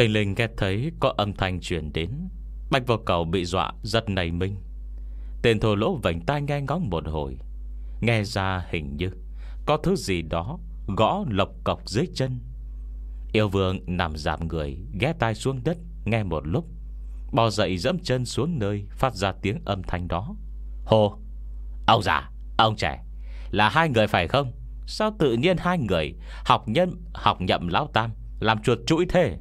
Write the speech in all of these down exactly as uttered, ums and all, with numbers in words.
Thình lình nghe thấy có âm thanh truyền đến, Bạch Vô Cầu bị dọa giật nảy mình. Tên thô lỗ vành tai nghe ngóng một hồi, nghe ra hình như có thứ gì đó gõ lộc cọc dưới chân. Yêu vương nằm giảm người, ghé tai xuống đất nghe một lúc, bò dậy dẫm chân xuống nơi phát ra tiếng âm thanh đó. Hồ, ông già, ông trẻ, là hai người phải không? Sao tự nhiên hai người học nhân học nhậm lão tam làm chuột chuỗi thế?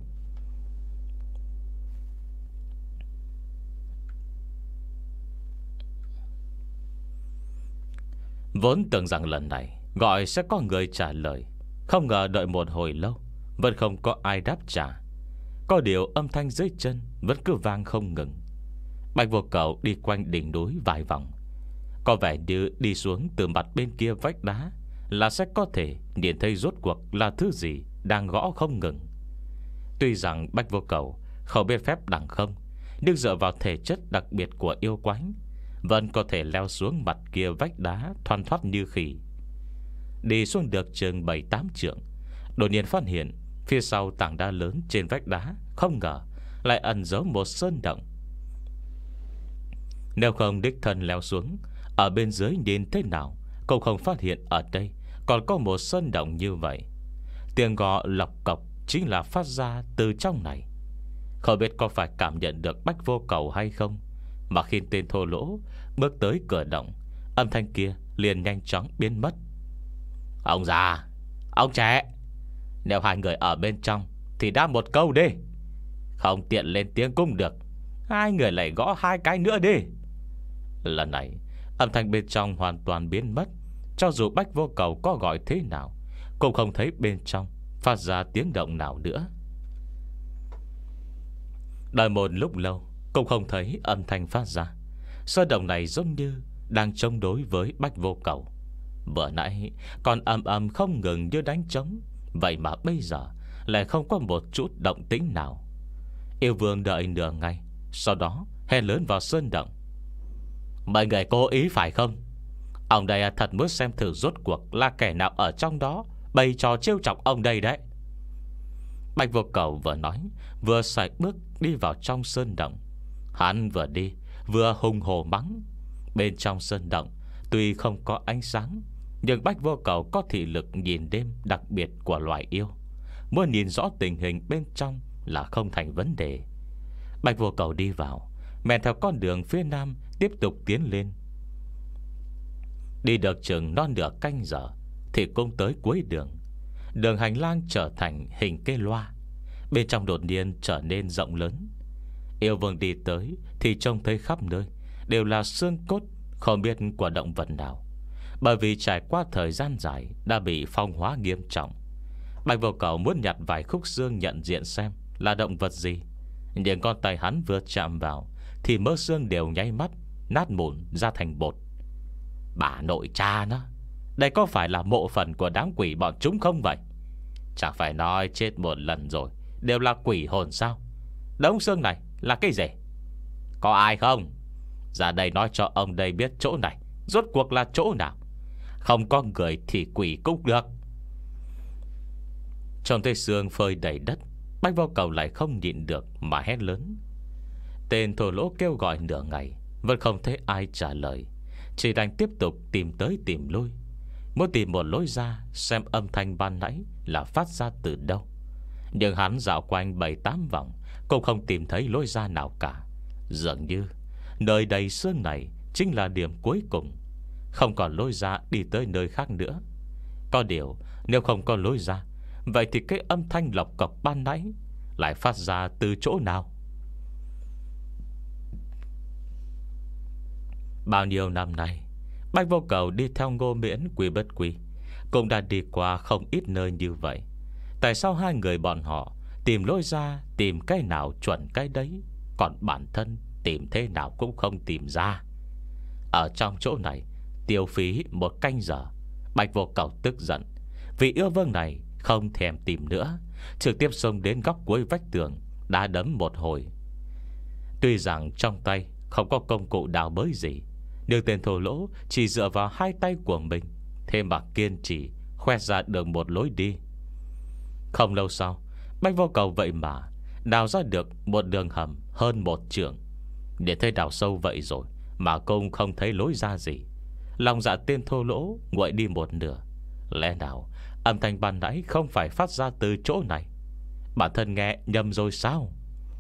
Vốn tưởng rằng lần này gọi sẽ có người trả lời, không ngờ đợi một hồi lâu vẫn không có ai đáp trả. Có điều âm thanh dưới chân vẫn cứ vang không ngừng. Bạch Vô Cầu đi quanh đỉnh núi vài vòng, có vẻ như đi xuống từ mặt bên kia vách đá là sẽ có thể nhìn thấy rốt cuộc là thứ gì đang gõ không ngừng. Tuy rằng Bạch Vô Cầu không biết phép đằng không, nhưng dựa vào thể chất đặc biệt của yêu quái, vẫn có thể leo xuống mặt kia vách đá thoăn thoắt như khỉ. Đi xuống được chừng bảy tám trượng, đột nhiên phát hiện phía sau tảng đá lớn trên vách đá không ngờ lại ẩn giấu một sơn động. Nếu không đích thân leo xuống, ở bên dưới nhìn thế nào cũng không phát hiện ở đây còn có một sơn động như vậy. Tiếng gõ lọc cọc chính là phát ra từ trong này. Không biết có phải cảm nhận được Bạch Vô Cầu hay không, mà khi tên thô lỗ bước tới cửa động, âm thanh kia liền nhanh chóng biến mất. Ông già, ông trẻ, nếu hai người ở bên trong thì đáp một câu đi, không tiện lên tiếng cũng được, hai người lại gõ hai cái nữa đi. Lần này âm thanh bên trong hoàn toàn biến mất. Cho dù Bạch Vô Cầu có gọi thế nào cũng không thấy bên trong phát ra tiếng động nào nữa. Đợi một lúc lâu cũng không thấy âm thanh phát ra. Sơn động này giống như đang chống đối với Bạch Vô Cầu. Vừa nãy còn ầm ầm không ngừng như đánh trống, vậy mà bây giờ lại không có một chút động tĩnh nào. Yêu vương đợi nửa ngày, sau đó hét lớn vào sơn động: mọi người cố ý phải không? Ông đây thật muốn xem thử rốt cuộc là kẻ nào ở trong đó bày trò trêu chọc ông đây đấy. Bạch Vô Cầu vừa nói vừa sải bước đi vào trong sơn động. Hắn vừa đi vừa hùng hổ mắng. Bên trong sơn động tuy không có ánh sáng, nhưng Bạch Vô Cầu có thị lực nhìn đêm đặc biệt của loài yêu, muốn nhìn rõ tình hình bên trong là không thành vấn đề. Bạch Vô Cầu đi vào, men theo con đường phía nam tiếp tục tiến lên. Đi được chừng non nửa canh giờ thì cũng tới cuối đường. Đường hành lang trở thành hình cây loa, bên trong đột nhiên trở nên rộng lớn. Yêu vương đi tới thì trông thấy khắp nơi đều là xương cốt không biết của động vật nào, bởi vì trải qua thời gian dài đã bị phong hóa nghiêm trọng. Bạch Vô Cầu muốn nhặt vài khúc xương nhận diện xem là động vật gì, nhưng con tay hắn vừa chạm vào thì mớ xương đều nháy mắt nát mụn ra thành bột. Bà nội cha nó, đây có phải là mộ phần của đám quỷ bọn chúng không vậy? Chẳng phải nói chết một lần rồi đều là quỷ hồn sao? Đống xương này là cái gì? Có ai không? Ra đây nói cho ông đây biết chỗ này rốt cuộc là chỗ nào. Không có người thì quỷ cũng được. Trong thấy xương phơi đầy đất, Bạch Vô Cầu lại không nhịn được mà hét lớn. Tên thổ lỗ kêu gọi nửa ngày vẫn không thấy ai trả lời, chỉ đành tiếp tục tìm tới tìm lui, muốn tìm một lối ra xem âm thanh ban nãy là phát ra từ đâu. Nhưng hắn dạo quanh bảy tám vòng cũng không tìm thấy lối ra nào cả. Dường như nơi đầy xương này chính là điểm cuối cùng, không còn lối ra đi tới nơi khác nữa. Có điều nếu không có lối ra, vậy thì cái âm thanh lọc cọc ban nãy lại phát ra từ chỗ nào? Bao nhiêu năm nay, Bạch Vô Cầu đi theo Ngô Miễn Quy Bất Quy cũng đã đi qua không ít nơi như vậy. Tại sao hai người bọn họ tìm lối ra, tìm cái nào chuẩn cái đấy, còn bản thân tìm thế nào cũng không tìm ra? Ở trong chỗ này tiêu phí một canh giờ. Bạch Vô Cầu tức giận vì yêu vương này không thèm tìm nữa, trực tiếp xông đến góc cuối vách tường đá đấm một hồi. Tuy rằng trong tay không có công cụ đào bới gì, nhưng tên thổ lỗ chỉ dựa vào hai tay của mình, thế mà kiên trì khoét ra được một lối đi. Không lâu sau, Bạch Vô Cầu vậy mà đào ra được một đường hầm hơn một trượng. Để thấy đào sâu vậy rồi mà cũng không thấy lối ra gì. Lòng dạ tên thô lỗ nguội đi một nửa. Lẽ nào âm thanh ban nãy không phải phát ra từ chỗ này? Bản thân nghe nhầm rồi sao?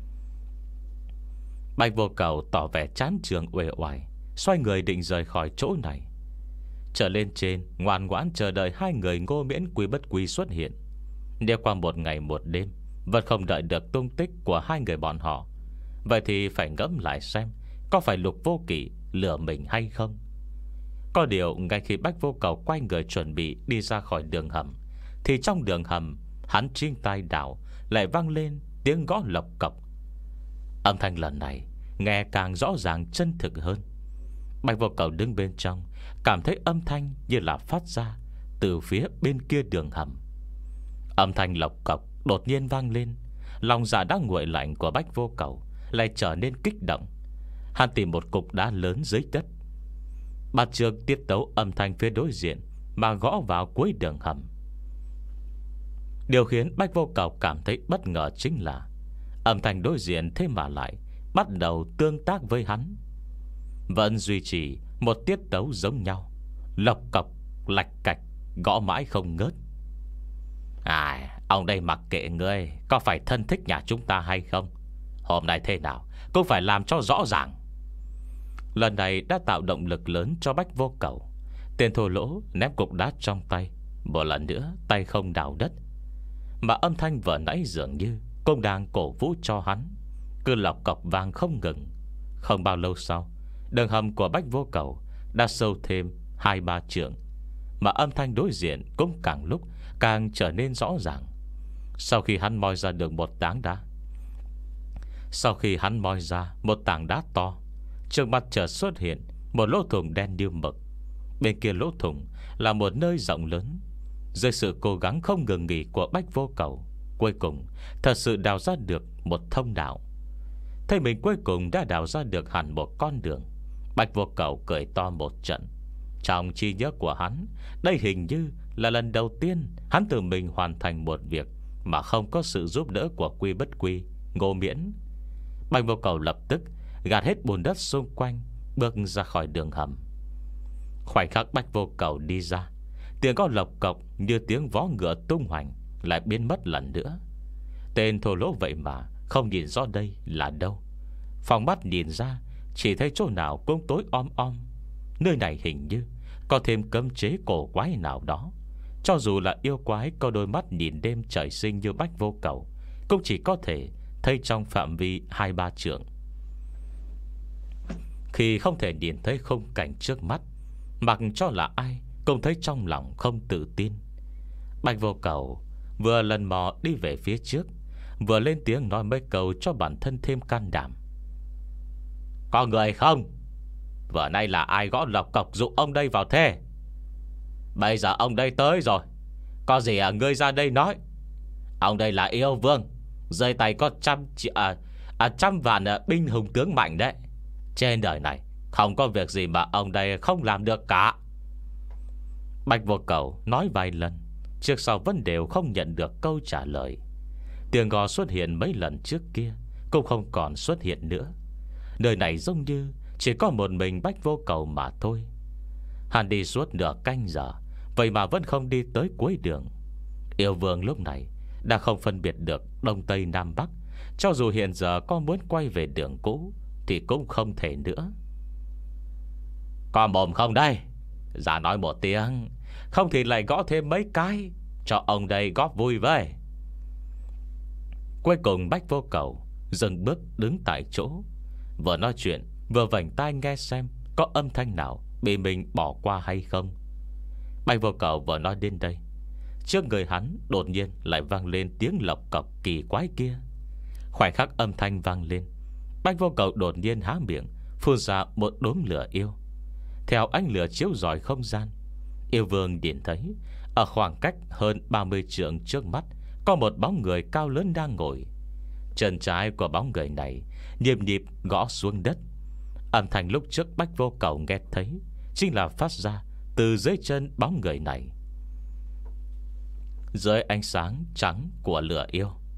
Bạch Vô Cầu tỏ vẻ chán trường uể oải, xoay người định rời khỏi chỗ này. Trở lên trên, ngoan ngoãn chờ đợi hai người Ngô Miễn Quý Bất Quý xuất hiện. Nếu qua một ngày một đêm vẫn không đợi được tung tích của hai người bọn họ, vậy thì phải ngẫm lại xem có phải Lục Vô Kỵ lừa mình hay không. Có điều ngay khi Bạch Vô Cầu quay người chuẩn bị đi ra khỏi đường hầm, thì trong đường hầm, hắn trên tai đảo lại vang lên tiếng gõ lộc cộc. Âm thanh lần này nghe càng rõ ràng chân thực hơn. Bạch Vô Cầu đứng bên trong, cảm thấy âm thanh như là phát ra từ phía bên kia đường hầm. Âm thanh lộc cộc đột nhiên vang lên. Lòng dạ đã nguội lạnh của Bạch Vô Cầu lại trở nên kích động. Hắn tìm một cục đá lớn dưới đất, bắt chước tiết tấu âm thanh phía đối diện mà gõ vào cuối đường hầm. Điều khiến Bạch Vô Cầu cảm thấy bất ngờ chính là âm thanh đối diện thế mà lại bắt đầu tương tác với hắn, vẫn duy trì một tiết tấu giống nhau, lộc cộc, lạch cạch, gõ mãi không ngớt. À, ông đây mặc kệ ngươi có phải thân thích nhà chúng ta hay không, hôm nay thế nào cũng phải làm cho rõ ràng. Lần này đã tạo động lực lớn cho Bạch Vô Cầu. Tên thô lỗ ném cục đá trong tay, một lần nữa tay không đào đất. Mà âm thanh vừa nãy dường như cũng đang cổ vũ cho hắn, cứ lọc cọc vàng không ngừng. Không bao lâu sau, đường hầm của Bạch Vô Cầu đã sâu thêm hai ba trượng, mà âm thanh đối diện cũng càng lúc càng trở nên rõ ràng. Sau khi hắn moi ra được một tảng đá Sau khi hắn moi ra một tảng đá to, trước mặt chợt xuất hiện một lỗ thủng đen như mực. Bên kia lỗ thủng là một nơi rộng lớn. Dưới sự cố gắng không ngừng nghỉ của Bạch Vô Cầu, cuối cùng thật sự đào ra được một thông đạo. Thấy mình cuối cùng đã đào ra được hẳn một con đường, Bạch Vô Cầu cười to một trận. Trong trí nhớ của hắn, đây hình như là lần đầu tiên hắn tự mình hoàn thành một việc mà không có sự giúp đỡ của Quy Bất Quy, Ngô Miễn. Bạch Vô Cầu lập tức gạt hết bùn đất xung quanh, bước ra khỏi đường hầm. Khoảnh khắc Bạch Vô Cầu đi ra, tiếng có lộc cộc như tiếng vó ngựa tung hoành lại biến mất lần nữa. Tên thô lỗ vậy mà không nhìn rõ đây là đâu. Phòng mắt nhìn ra, chỉ thấy chỗ nào cũng tối om om. Nơi này hình như có thêm cấm chế cổ quái nào đó. Cho dù là yêu quái có đôi mắt nhìn đêm trời sinh như Bạch Vô Cầu, cũng chỉ có thể thấy trong phạm vi hai ba trượng. Khi không thể nhìn thấy khung cảnh trước mắt, mặc cho là ai cũng thấy trong lòng không tự tin. Bạch Vô Cầu vừa lần mò đi về phía trước, vừa lên tiếng nói mấy câu cho bản thân thêm can đảm. Có người không? Vừa nay là ai gõ lộc cộc dụ ông đây vào thế? Bây giờ ông đây tới rồi, có gì à, ngươi ra đây nói. Ông đây là yêu vương, dưới tay có trăm à, à, trăm vạn à, binh hùng tướng mạnh đấy. Trên đời này không có việc gì mà ông đây không làm được cả. Bạch Vô Cầu nói vài lần, trước sau vẫn đều không nhận được câu trả lời. Tiếng gò xuất hiện mấy lần trước kia cũng không còn xuất hiện nữa. Nơi này giống như chỉ có một mình Bạch Vô Cầu mà thôi. Hắn đi suốt nửa canh giờ, vậy mà vẫn không đi tới cuối đường. Yêu vương lúc này đã không phân biệt được Đông Tây Nam Bắc. Cho dù hiện giờ có muốn quay về đường cũ thì cũng không thể nữa. Có mồm không đây? Ra nói một tiếng, không thì lại gõ thêm mấy cái cho ông đây góp vui với. Cuối cùng Bạch Vô Cầu dừng bước đứng tại chỗ, vừa nói chuyện vừa vành tai nghe xem có âm thanh nào bị mình bỏ qua hay không. Bạch Vô Cầu vừa nói đến đây, trước người hắn đột nhiên lại vang lên tiếng lộc cộc kỳ quái kia. Khoảnh khắc âm thanh vang lên, Bạch Vô Cầu đột nhiên há miệng, phun ra một đốm lửa yêu. Theo ánh lửa chiếu rọi không gian, yêu vương nhìn thấy ở khoảng cách hơn ba mươi trượng trước mắt có một bóng người cao lớn đang ngồi. Chân trái của bóng người này nhịp nhịp gõ xuống đất. Âm thanh lúc trước Bạch Vô Cầu nghe thấy chính là phát ra từ dưới chân bóng người này. Dưới ánh sáng trắng của lửa yêu,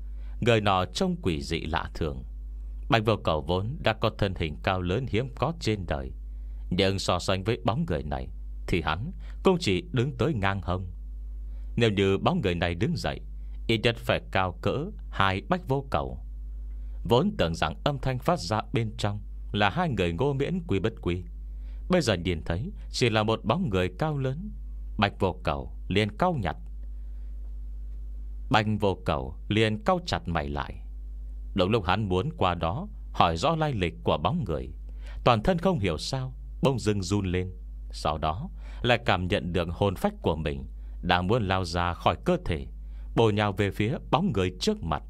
Người nọ trông quỷ dị lạ thường. Bạch vô cầu vốn đã có thân hình cao lớn hiếm có trên đời, nhưng so sánh với bóng người này thì hắn cũng chỉ đứng tới ngang hông. Nếu như bóng người này đứng dậy, ít nhất phải cao cỡ hai Bạch vô cầu. Vốn tưởng rằng âm thanh phát ra bên trong là hai người Ngô Miễn Quy Bất Quy, bây giờ nhìn thấy chỉ là một bóng người cao lớn. Bạch vô cầu liền cau nhặt Bạch vô cầu liền cau chặt mày lại. Đúng lúc hắn muốn qua đó hỏi rõ lai lịch của bóng người, toàn thân không hiểu sao bỗng dưng run lên. Sau đó lại cảm nhận được hồn phách của mình đang muốn lao ra khỏi cơ thể, bổ nhào về phía bóng người trước mặt.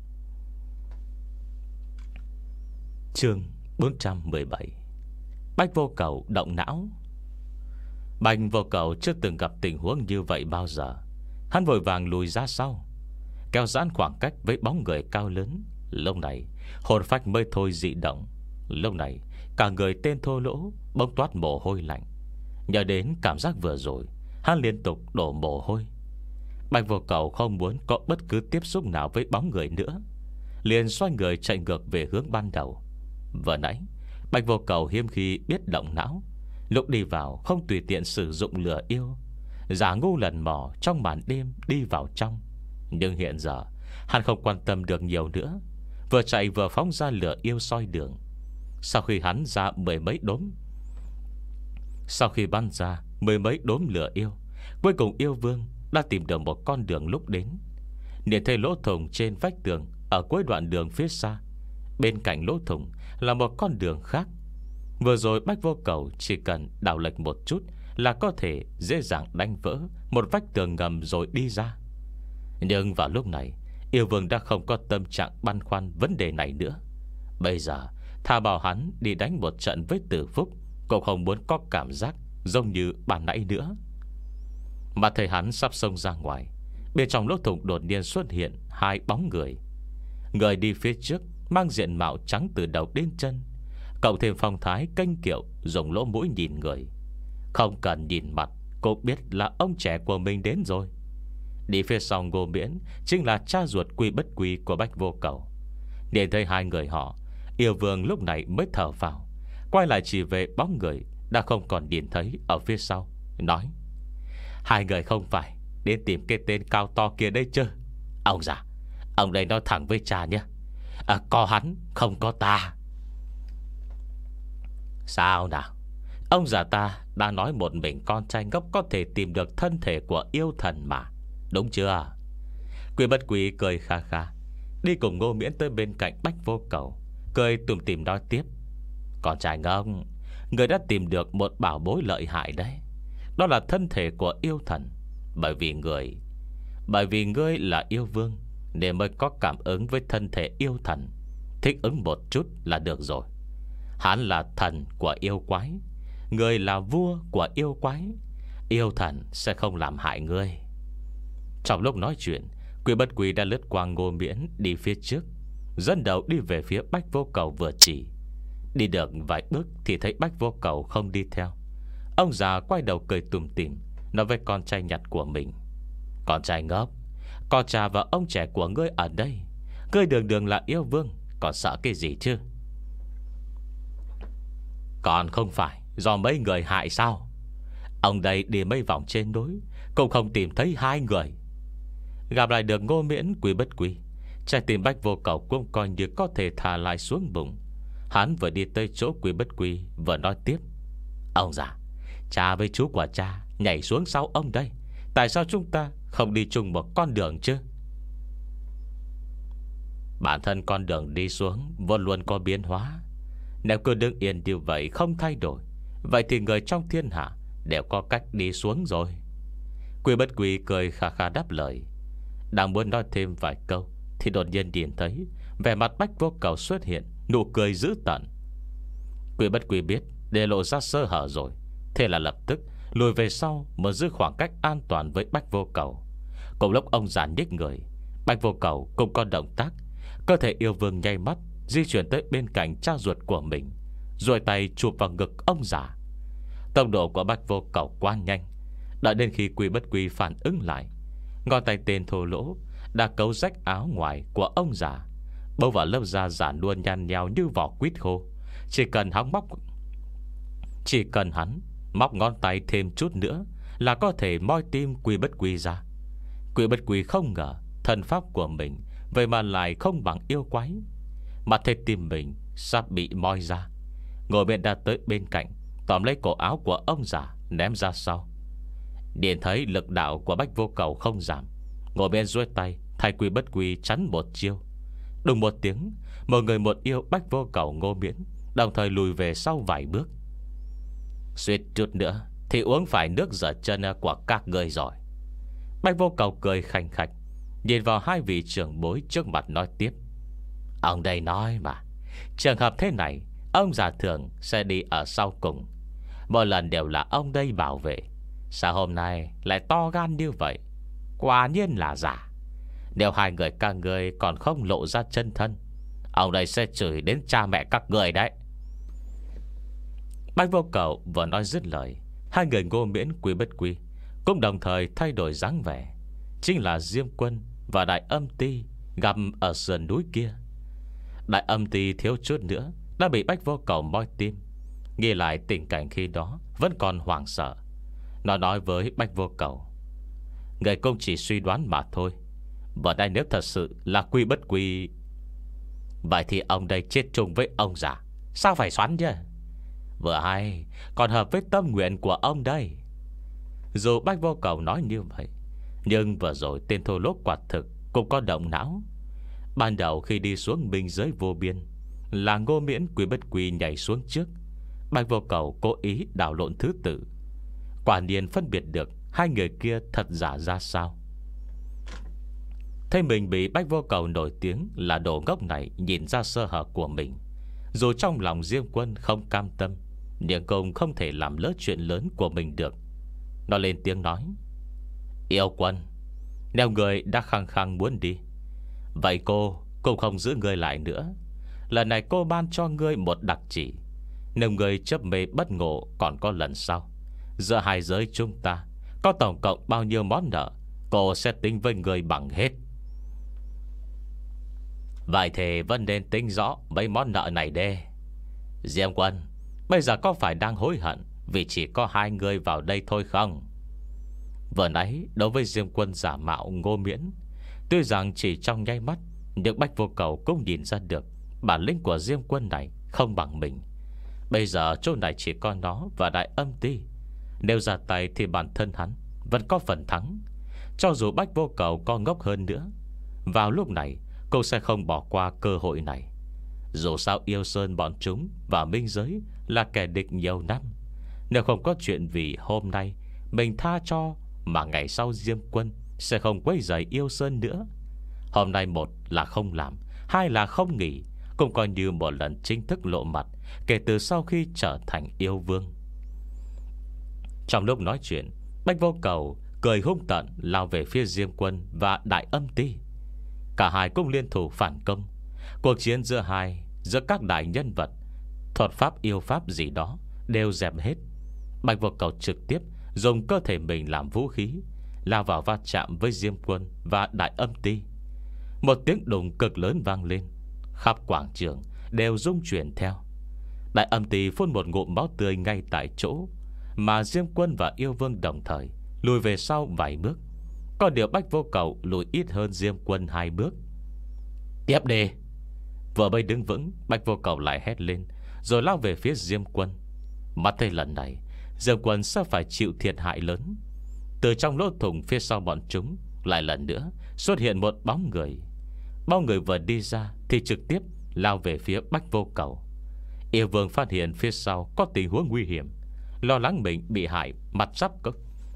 Chương bốn trăm mười bảy. Bạch vô cầu động não. Bạch vô cầu chưa từng gặp tình huống như vậy bao giờ. Hắn vội vàng lùi ra sau, kéo giãn khoảng cách với bóng người cao lớn. Lúc này hồn phách mới thôi dị động. Lúc này cả người tên thô lỗ bỗng toát mồ hôi lạnh. Nhớ đến cảm giác vừa rồi, hắn liên tục đổ mồ hôi. Bạch vô cầu không muốn có bất cứ tiếp xúc nào với bóng người nữa, liền xoay người chạy ngược về hướng ban đầu. Vừa nãy Bạch vô cầu hiếm khi biết động não, lúc đi vào không tùy tiện sử dụng lửa yêu, giả ngu lần mò trong màn đêm đi vào trong. Nhưng hiện giờ hắn không quan tâm được nhiều nữa, vừa chạy vừa phóng ra lửa yêu soi đường. Sau khi hắn ra mười mấy đốm Sau khi bắn ra mười mấy đốm lửa yêu, cuối cùng yêu vương đã tìm được một con đường lúc đến. Nhìn thấy lỗ thủng trên vách tường ở cuối đoạn đường phía xa, bên cạnh lỗ thủng là một con đường khác. Vừa rồi Bạch vô cầu chỉ cần đảo lệch một chút là có thể dễ dàng đánh vỡ một vách tường ngầm rồi đi ra. Nhưng vào lúc này, yêu vương đã không có tâm trạng băn khoăn vấn đề này nữa. Bây giờ thà bảo hắn đi đánh một trận với Tử Phúc, cũng không muốn có cảm giác giống như ban nãy nữa. Mà thấy hắn sắp xông ra ngoài, bên trong lỗ thủng đột nhiên xuất hiện hai bóng người. Người đi phía trước mang diện mạo trắng từ đầu đến chân, cộng thêm phong thái kênh kiệu, dùng lỗ mũi nhìn người. Không cần nhìn mặt cũng biết là ông trẻ của mình đến rồi. Đi phía sau Ngô Miễn chính là cha ruột Quy Bất Quy của Bạch vô cầu. Nhìn thấy hai người họ, yêu vương lúc này mới thở vào, quay lại chỉ về bóng người đã không còn nhìn thấy ở phía sau, nói: hai người không phải đến tìm cái tên cao to kia đây chứ? Ông già, ông đây nói thẳng với cha nhé, à, có hắn không có ta. Sao nào? Ông già ta đã nói một mình con trai ngốc có thể tìm được thân thể của yêu thần mà, đúng chưa? Quy Bất Quy cười kha kha, đi cùng Ngô Miễn tới bên cạnh Bạch vô cầu, cười tủm tỉm nói tiếp: con trai ngốc, người đã tìm được một bảo bối lợi hại đấy. Đó là thân thể của yêu thần. Bởi vì người Bởi vì ngươi là yêu vương nên mới có cảm ứng với thân thể yêu thần. Thích ứng một chút là được rồi. Hắn là thần của yêu quái, ngươi là vua của yêu quái. Yêu thần sẽ không làm hại ngươi. Trong lúc nói chuyện, Quy Bất Quy đã lướt qua Ngô Miễn đi phía trước, dẫn đầu đi về phía Bạch vô cầu vừa chỉ. Đi được vài bước thì thấy Bạch vô cầu không đi theo. Ông già quay đầu cười tủm tỉm, nói với con trai nhặt của mình: con trai ngốc, con cha và ông trẻ của ngươi ở đây, ngươi đường đường là yêu vương, còn sợ cái gì chứ? Còn không phải do mấy người hại sao? Ông đây đi mấy vòng trên núi cũng không tìm thấy hai người. Gặp lại được Ngô Miễn Quy Bất Quy, trái tim Bạch vô cầu cũng coi như có thể thả lại xuống bụng. Hắn vừa đi tới chỗ Quy Bất Quy vừa nói tiếp: ông già, cha với chú của cha nhảy xuống sau ông đây, tại sao chúng ta không đi chung một con đường chứ? Bản thân con đường đi xuống vốn luôn có biến hóa. Nếu cứ đứng yên như vậy không thay đổi, vậy thì người trong thiên hạ đều có cách đi xuống rồi. Quy Bất Quy cười khà khà đáp lời. Đang muốn nói thêm vài câu thì đột nhiên nhìn thấy vẻ mặt Bạch vô cầu xuất hiện nụ cười dữ tợn. Quy Bất Quy biết để lộ ra sơ hở rồi, thế là lập tức lùi về sau, mở giữ khoảng cách an toàn với Bạch vô cầu. Cùng lúc ông già nhích người, Bạch vô cầu cũng có động tác. Cơ thể yêu vương nháy mắt di chuyển tới bên cạnh cha ruột của mình, rồi tay chụp vào ngực ông già. Tốc độ của Bạch vô cầu quá nhanh. Đợi đến khi Quy Bất Quy phản ứng lại, ngón tay tên thô lỗ đã cấu rách áo ngoài của ông già, bâu vào lớp da giả luôn nhăn nheo như vỏ quýt khô. Chỉ cần hắn móc Chỉ cần hắn móc ngón tay thêm chút nữa là có thể moi tim Quy Bất Quy ra. Quy Bất Quy không ngờ thần pháp của mình vậy mà lại không bằng yêu quái. Mà thấy tim mình sắp bị moi ra, ngồi bên đã tới bên cạnh, tóm lấy cổ áo của ông già ném ra sau. Điền thấy lực đạo của Bách Vô Cầu không giảm, ngồi bên duỗi tay thay Quy Bất Quy chắn một chiêu. Đùng một tiếng, một người một yêu Bách Vô Cầu Ngô Miễn đồng thời lùi về sau vài bước. Suýt chút nữa thì uống phải nước rửa chân của các người rồi. Bách Vô Cầu cười khành khạch, nhìn vào hai vị trưởng bối trước mặt nói tiếp. Ông đây nói mà, trường hợp thế này ông già thường sẽ đi ở sau cùng. Mỗi lần đều là ông đây bảo vệ, sao hôm nay lại to gan như vậy? Quả nhiên là giả. Nếu hai người các người còn không lộ ra chân thân, ông đây sẽ chửi đến cha mẹ các người đấy. Bách Vô Cầu vừa nói dứt lời, hai người Ngô Miễn Quy Bất Quy cũng đồng thời thay đổi dáng vẻ. Chính là Diêm Quân và Đại Âm Ti gặp ở sườn núi kia. Đại Âm Ti thiếu chút nữa đã bị Bách Vô Cầu moi tim. Nghĩ lại tình cảnh khi đó vẫn còn hoảng sợ. Nó nói với Bách Vô Cầu: người cũng chỉ suy đoán mà thôi. Vừa đây nếu thật sự là Quy Bất Quy, vậy thì ông đây chết chung với ông già, sao phải xoắn chứ? Vừa hay còn hợp với tâm nguyện của ông đây. Dù Bách Vô Cầu nói như vậy, nhưng vừa rồi tên thô lỗ quả thực cũng có động não. Ban đầu khi đi xuống biên giới vô biên, là Ngô Miễn Quy Bất Quy nhảy xuống trước. Bách Vô Cầu cố ý đảo lộn thứ tự, quả nhiên phân biệt được hai người kia thật giả ra sao. Thấy mình bị Bách Vô Cầu nổi tiếng là đồ ngốc này nhìn ra sơ hở của mình, dù trong lòng Diêm Quân không cam tâm, nhưng cũng không thể làm lỡ chuyện lớn của mình được. Nó lên tiếng nói: Yêu Quân, nếu người đã khăng khăng muốn đi, vậy cô cũng không giữ người lại nữa. Lần này cô ban cho ngươi một đặc chỉ, nếu người chấp mê bất ngộ còn có lần sau. Giữa hai giới chúng ta có tổng cộng bao nhiêu món nợ, cô sẽ tính với người bằng hết. Vậy thì vẫn nên tính rõ mấy món nợ này đê. Diêm Quân, bây giờ có phải đang hối hận vì chỉ có hai người vào đây thôi không? Vừa nãy đối với Diêm Quân giả mạo Ngô Miễn, tuy rằng chỉ trong nháy mắt, nhưng Bách Vô Cầu cũng nhìn ra được bản lĩnh của Diêm Quân này không bằng mình. Bây giờ chỗ này chỉ có nó và Đại Âm Ti, nếu ra tay thì bản thân hắn vẫn có phần thắng. Cho dù Bách Vô Cầu có ngốc hơn nữa, vào lúc này cô sẽ không bỏ qua cơ hội này. Dù sao Yêu Sơn bọn chúng và Minh Giới là kẻ địch nhiều năm. Nếu không có chuyện vì hôm nay mình tha cho, mà ngày sau Diêm Quân sẽ không quấy rầy Yêu Sơn nữa. Hôm nay một là không làm, hai là không nghỉ, cũng coi như một lần chính thức lộ mặt kể từ sau khi trở thành yêu vương. Trong lúc nói chuyện, Bách Vô Cầu cười hung tợn lao về phía Diêm Quân và Đại Âm Ti. Cả hai cũng liên thủ phản công. Cuộc chiến giữa hai, giữa các đại nhân vật, thuật pháp yêu pháp gì đó đều dẹp hết. Bách Vô Cầu trực tiếp dùng cơ thể mình làm vũ khí, lao vào va chạm với Diêm Quân và Đại Âm Ti. Một tiếng đùng cực lớn vang lên, khắp quảng trường đều rung chuyển theo. Đại Âm Ti phun một ngụm máu tươi ngay tại chỗ, mà Diêm Quân và Yêu Vương đồng thời lùi về sau vài bước. Có điều Bách Vô Cầu lùi ít hơn Diêm Quân hai bước. Tiếp đi! Vừa mới đứng vững, Bách Vô Cầu lại hét lên, rồi lao về phía Diêm Quân. Mắt thấy lần này Diêm Quân sẽ phải chịu thiệt hại lớn. Từ trong lỗ thủng phía sau bọn chúng lại lần nữa xuất hiện một bóng người. Bóng người vừa đi ra thì trực tiếp lao về phía Bách Vô Cầu. Yêu Vương phát hiện phía sau có tình huống nguy hiểm, lo lắng mình bị hại mặt giáp công,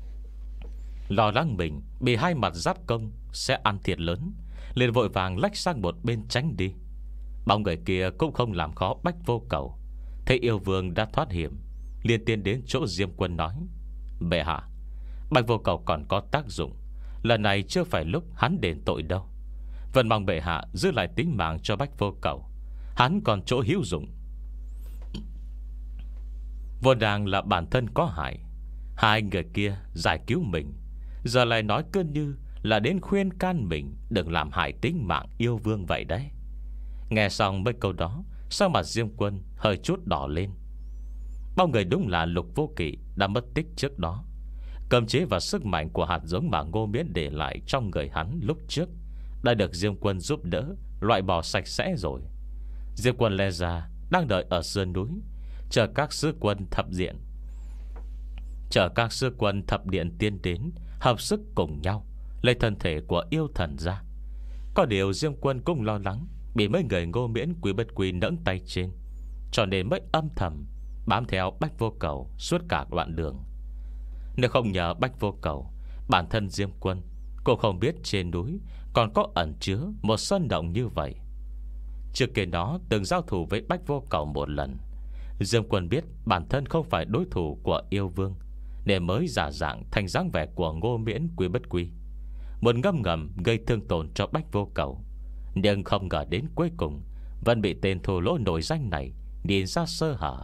Lo lắng mình bị hai mặt giáp công sẽ ăn thiệt lớn, liền vội vàng lách sang một bên tránh đi. Bóng người kia cũng không làm khó Bách Vô Cầu. Thấy Yêu Vương đã thoát hiểm, liền tiến đến chỗ Diêm Quân nói: Bệ hạ, Bách Vô Cầu còn có tác dụng, lần này chưa phải lúc hắn đền tội đâu. Vẫn mong bệ hạ giữ lại tính mạng cho Bách Vô Cầu, hắn còn chỗ hữu dụng. Vốn đang là bản thân có hại, hai người kia giải cứu mình, giờ lại nói cơn như là đến khuyên can mình đừng làm hại tính mạng Yêu Vương vậy đấy. Nghe xong mấy câu đó, sao mặt Diêm Quân hơi chút đỏ lên. Bao người đúng là Lục Vô Kỵ đã mất tích trước đó. Cơm chế và sức mạnh của hạt giống mà Ngô Miễn để lại trong người hắn lúc trước đã được Diêm Quân giúp đỡ loại bỏ sạch sẽ rồi. Diêm Quân lẽ ra đang đợi ở sườn núi, chờ các sứ quân thập điện Chờ các sứ quân thập điện tiến đến, hợp sức cùng nhau lấy thân thể của yêu thần ra. Có điều Diêm Quân cũng lo lắng bị mấy người Ngô Miễn Quý Bất Quy nẫng tay trên, cho nên mới âm thầm bám theo Bách Vô Cầu suốt cả đoạn đường. Nếu không nhờ Bách Vô Cầu, bản thân Diêm Quân cô không biết trên núi còn có ẩn chứa một sơn động như vậy. Trước kia nó từng giao thủ với Bách Vô Cầu một lần. Diêm Quân biết bản thân không phải đối thủ của yêu vương, nên mới giả dạng thành dáng vẻ của Ngô Miễn Quý Bất Quy, muốn ngâm ngầm gây thương tổn cho Bách Vô Cầu. Nhưng không ngờ đến cuối cùng vẫn bị tên thô lỗ nổi danh này nhìn ra sơ hở.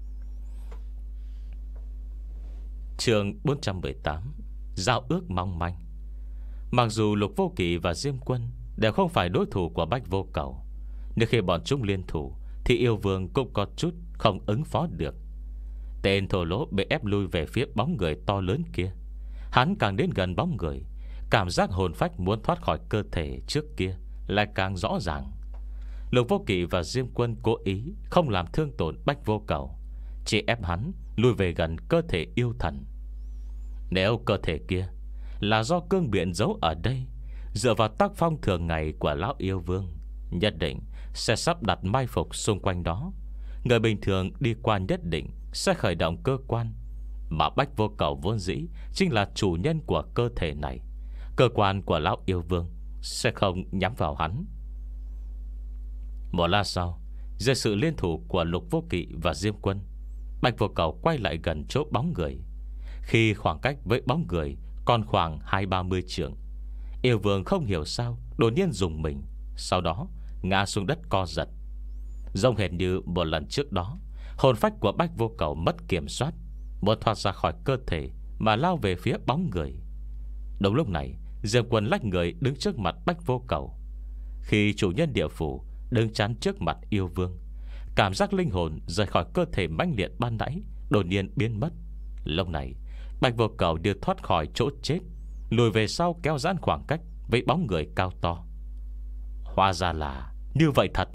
Chương bốn trăm mười tám. Giao ước mong manh. Mặc dù Lục Vô Kỵ và Diêm Quân đều không phải đối thủ của Bách Vô Cầu, nhưng khi bọn chúng liên thủ thì yêu vương cũng có chút không ứng phó được. Tên thô lỗ bị ép lui về phía bóng người to lớn kia. Hắn càng đến gần bóng người, cảm giác hồn phách muốn thoát khỏi cơ thể trước kia lại càng rõ ràng. Lục Vô Kỵ và Diêm Quân cố ý không làm thương tổn Bách Vô Cầu, chỉ ép hắn lui về gần cơ thể yêu thần. Nếu cơ thể kia là do cương biện giấu ở đây, dựa vào tác phong thường ngày của lão yêu vương, nhất định sẽ sắp đặt mai phục xung quanh đó. Người bình thường đi qua nhất định sẽ khởi động cơ quan, mà Bách Vô Cầu vốn dĩ chính là chủ nhân của cơ thể này. Cơ quan của lão yêu vương sẽ không nhắm vào hắn. Một lát sau, dưới sự liên thủ của Lục Vô Kỵ và Diêm Quân, Bách Vô Cầu quay lại gần chỗ bóng người. Khi khoảng cách với bóng người còn khoảng hai ba mươi trượng, yêu vương không hiểu sao đột nhiên dùng mình, sau đó ngã xuống đất co giật. Giống hệt như một lần trước đó, hồn phách của Bách Vô Cầu mất kiểm soát, muốn thoát ra khỏi cơ thể mà lao về phía bóng người. Đúng lúc này, Diêm Quân lách người đứng trước mặt Bách Vô Cầu. Khi chủ nhân địa phủ đứng chắn trước mặt yêu vương, cảm giác linh hồn rời khỏi cơ thể mãnh liệt ban nãy đột nhiên biến mất. Lúc này Bách Vô Cầu đưa thoát khỏi chỗ chết, lùi về sau kéo giãn khoảng cách với bóng người cao to. Hóa ra là như vậy thật.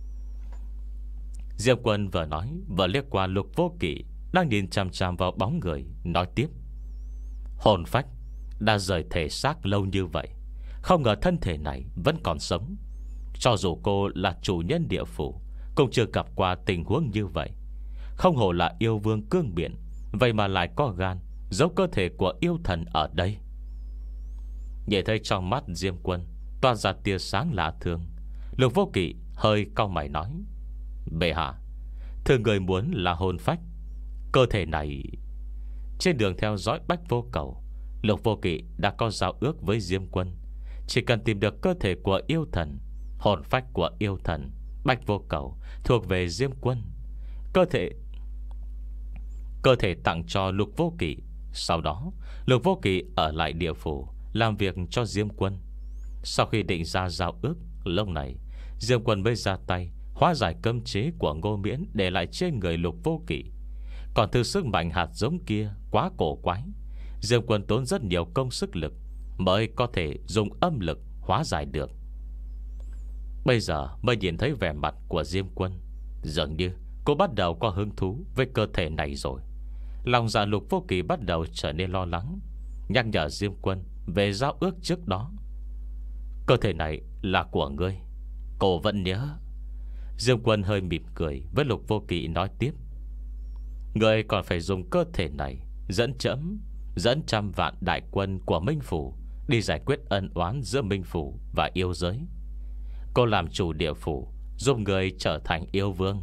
Diêm Quân vừa nói vừa liếc qua Lục Vô Kỵ đang nhìn chằm chằm vào bóng người, nói tiếp: hồn phách đã rời thể xác lâu như vậy, không ngờ thân thể này vẫn còn sống. Cho dù cô là chủ nhân địa phủ cũng chưa gặp qua tình huống như vậy. Không hổ là yêu vương cương biện, vậy mà lại có gan giấu cơ thể của yêu thần ở đây. Nhìn thấy trong mắt Diêm Quân toát ra tia sáng lạ thường, Lục Vô Kỵ hơi cau mày nói: bệ hạ, thưa người muốn là hồn phách, cơ thể này. Trên đường theo dõi Bách Vô Cầu, Lục Vô Kỵ đã có giao ước với Diêm Quân, chỉ cần tìm được cơ thể của yêu thần, hồn phách của yêu thần, Bách Vô Cầu thuộc về Diêm Quân. Cơ thể Cơ thể tặng cho Lục Vô Kỵ. Sau đó Lục Vô Kỵ ở lại địa phủ làm việc cho Diêm Quân. Sau khi định ra giao ước, lúc này Diêm Quân mới ra tay hóa giải cấm chế của Ngô Miễn để lại trên người Lục Vô Kỵ. Còn thứ sức mạnh hạt giống kia quá cổ quái, Diêm Quân tốn rất nhiều công sức lực mới có thể dùng âm lực hóa giải được. Bây giờ mới nhìn thấy vẻ mặt của Diêm Quân, dường như cô bắt đầu có hứng thú với cơ thể này rồi. Lòng dạ Lục Vô Kỵ bắt đầu trở nên lo lắng, nhắc nhở Diêm Quân về giao ước trước đó. Cơ thể này là của ngươi, cô vẫn nhớ. Diêm Quân hơi mỉm cười với Lục Vô Kỵ nói tiếp: ngươi còn phải dùng cơ thể này dẫn chấm Dẫn trăm vạn đại quân của Minh Phủ đi giải quyết ân oán giữa Minh Phủ và yêu giới. Cô làm chủ địa phủ, giúp người trở thành yêu vương.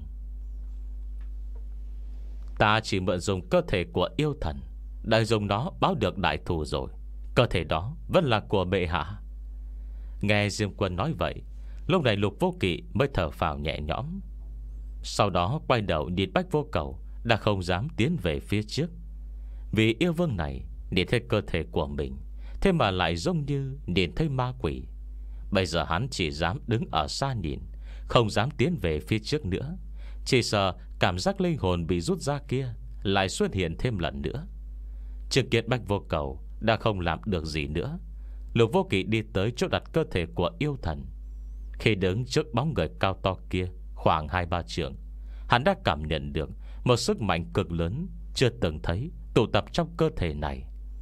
Ta chỉ mượn dùng cơ thể của yêu thần, đã dùng nó báo được đại thù rồi. Cơ thể đó vẫn là của bệ hạ. Nghe Diêm Quân nói vậy, lúc này Lục Vô Kỵ mới thở phào nhẹ nhõm. Sau đó quay đầu nhìn Bách Vô Cầu đã không dám tiến về phía trước. Vì yêu vương này nhìn thấy cơ thể của mình, thế mà lại giống như nhìn thấy ma quỷ. Bây giờ hắn chỉ dám đứng ở xa nhìn, không dám tiến về phía trước nữa, chỉ sợ cảm giác linh hồn bị rút ra kia lại xuất hiện thêm lần nữa. Chứng kiến Bách Vô Cầu đã không làm được gì nữa, Lục Vô Kỵ đi tới chỗ đặt cơ thể của yêu thần. Khi đứng trước bóng người cao to kia khoảng hai ba trượng, hắn đã cảm nhận được một sức mạnh cực lớn chưa từng thấy tụ tập trong cơ thể này.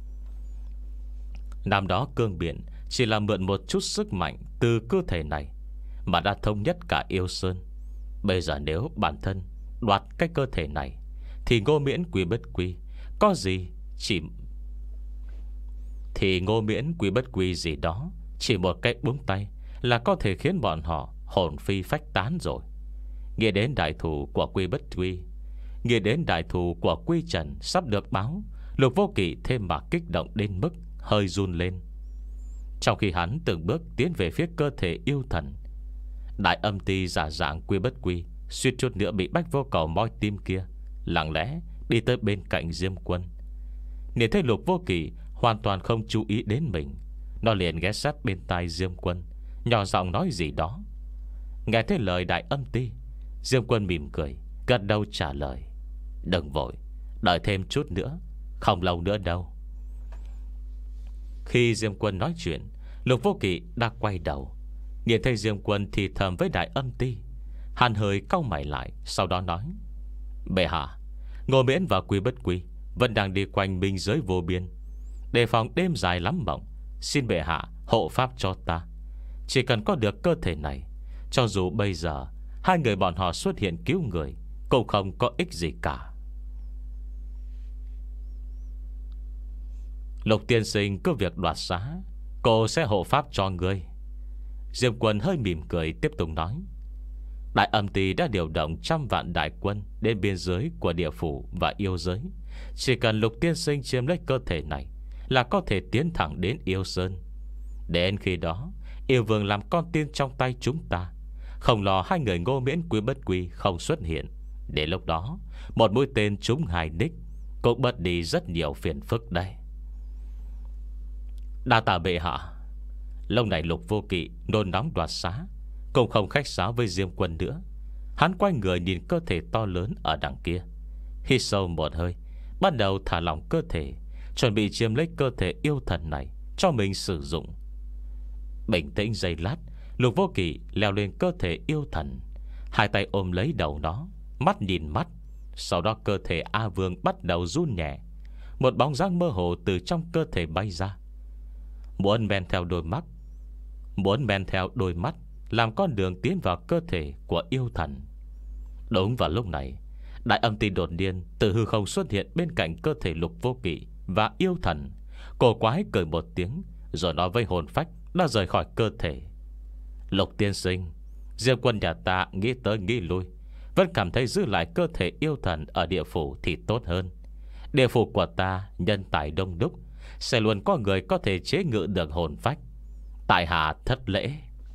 Năm đó cương biển chỉ là mượn một chút sức mạnh từ cơ thể này mà đã thống nhất cả yêu sơn. Bây giờ nếu bản thân đoạt cái cơ thể này thì Ngô Miễn Quý Bất Quy có gì chỉ Thì Ngô Miễn Quý Bất Quy gì đó chỉ một cái búng tay là có thể khiến bọn họ hồn phi phách tán rồi. Nghĩ đến đại thù của Quy Bất Quy, nghĩ đến đại thù của Quy Trần sắp được báo, Lục Vô Kỵ thêm mà kích động đến mức hơi run lên. Trong khi hắn từng bước tiến về phía cơ thể yêu thần, đại âm ti giả dạng Quy Bất Quy suýt chút nữa bị Bách Vô Cầu moi tim kia lặng lẽ đi tới bên cạnh Diêm Quân. Nhìn thấy Lục Vô Kỵ hoàn toàn không chú ý đến mình, nó liền ghé sát bên tai Diêm Quân, nhỏ giọng nói gì đó. Nghe thấy lời đại âm ti, Diêm Quân mỉm cười, gật đầu trả lời: "Đừng vội, đợi thêm chút nữa, không lâu nữa đâu." Khi Diêm Quân nói chuyện, Lục Vô Kỵ đã quay đầu, nhìn thấy Diêm Quân thì thầm với đại âm ti. Hắn hơi cau mày lại, sau đó nói: "Bệ hạ, Ngô Miễn và Quy Bất Quy vẫn đang đi quanh minh giới vô biên, đề phòng đêm dài lắm mộng. Xin bệ hạ hộ pháp cho ta. Chỉ cần có được cơ thể này, cho dù bây giờ hai người bọn họ xuất hiện cứu người cũng không có ích gì cả." "Lục tiên sinh cứ việc đoạt xá, cô sẽ hộ pháp cho ngươi." Diêm Quân hơi mỉm cười tiếp tục nói: "Đại âm ty đã điều động trăm vạn đại quân đến biên giới của địa phủ và yêu giới. Chỉ cần Lục tiên sinh chiếm lấy cơ thể này là có thể tiến thẳng đến yêu sơn. Đến khi đó, yêu vương làm con tin trong tay chúng ta, không lo hai người Ngô Miễn Quý Bất Quy không xuất hiện. Đến lúc đó, một mũi tên trúng hai đích cũng bớt đi rất nhiều phiền phức đây." "Đa tạ bệ hạ." Lâu này Lục Vô Kỵ nôn nóng đoạt xá, cũng không khách sáo với Diêm Quân nữa. Hắn quay người nhìn cơ thể to lớn ở đằng kia, hít sâu một hơi, bắt đầu thả lỏng cơ thể, chuẩn bị chiếm lấy cơ thể yêu thần này cho mình sử dụng. Bình tĩnh giây lát, Lục Vô Kỵ leo lên cơ thể yêu thần, hai tay ôm lấy đầu nó, mắt nhìn mắt. Sau đó cơ thể A Vương bắt đầu run nhẹ, một bóng dáng mơ hồ từ trong cơ thể bay ra. Muốn men theo đôi mắt Muốn men theo đôi mắt làm con đường tiến vào cơ thể của yêu thần. Đúng vào lúc này, đại âm ti đột nhiên từ hư không xuất hiện bên cạnh cơ thể Lục Vô Kỵ và yêu thần. Cổ quái cười một tiếng, rồi nói với hồn phách đã rời khỏi cơ thể: "Lục tiên sinh, Diêm Quân nhà ta nghĩ tới nghĩ lui, vẫn cảm thấy giữ lại cơ thể yêu thần ở địa phủ thì tốt hơn. Địa phủ của ta nhân tài đông đúc, sẽ luôn có người có thể chế ngự được hồn phách. Tại hạ thất lễ."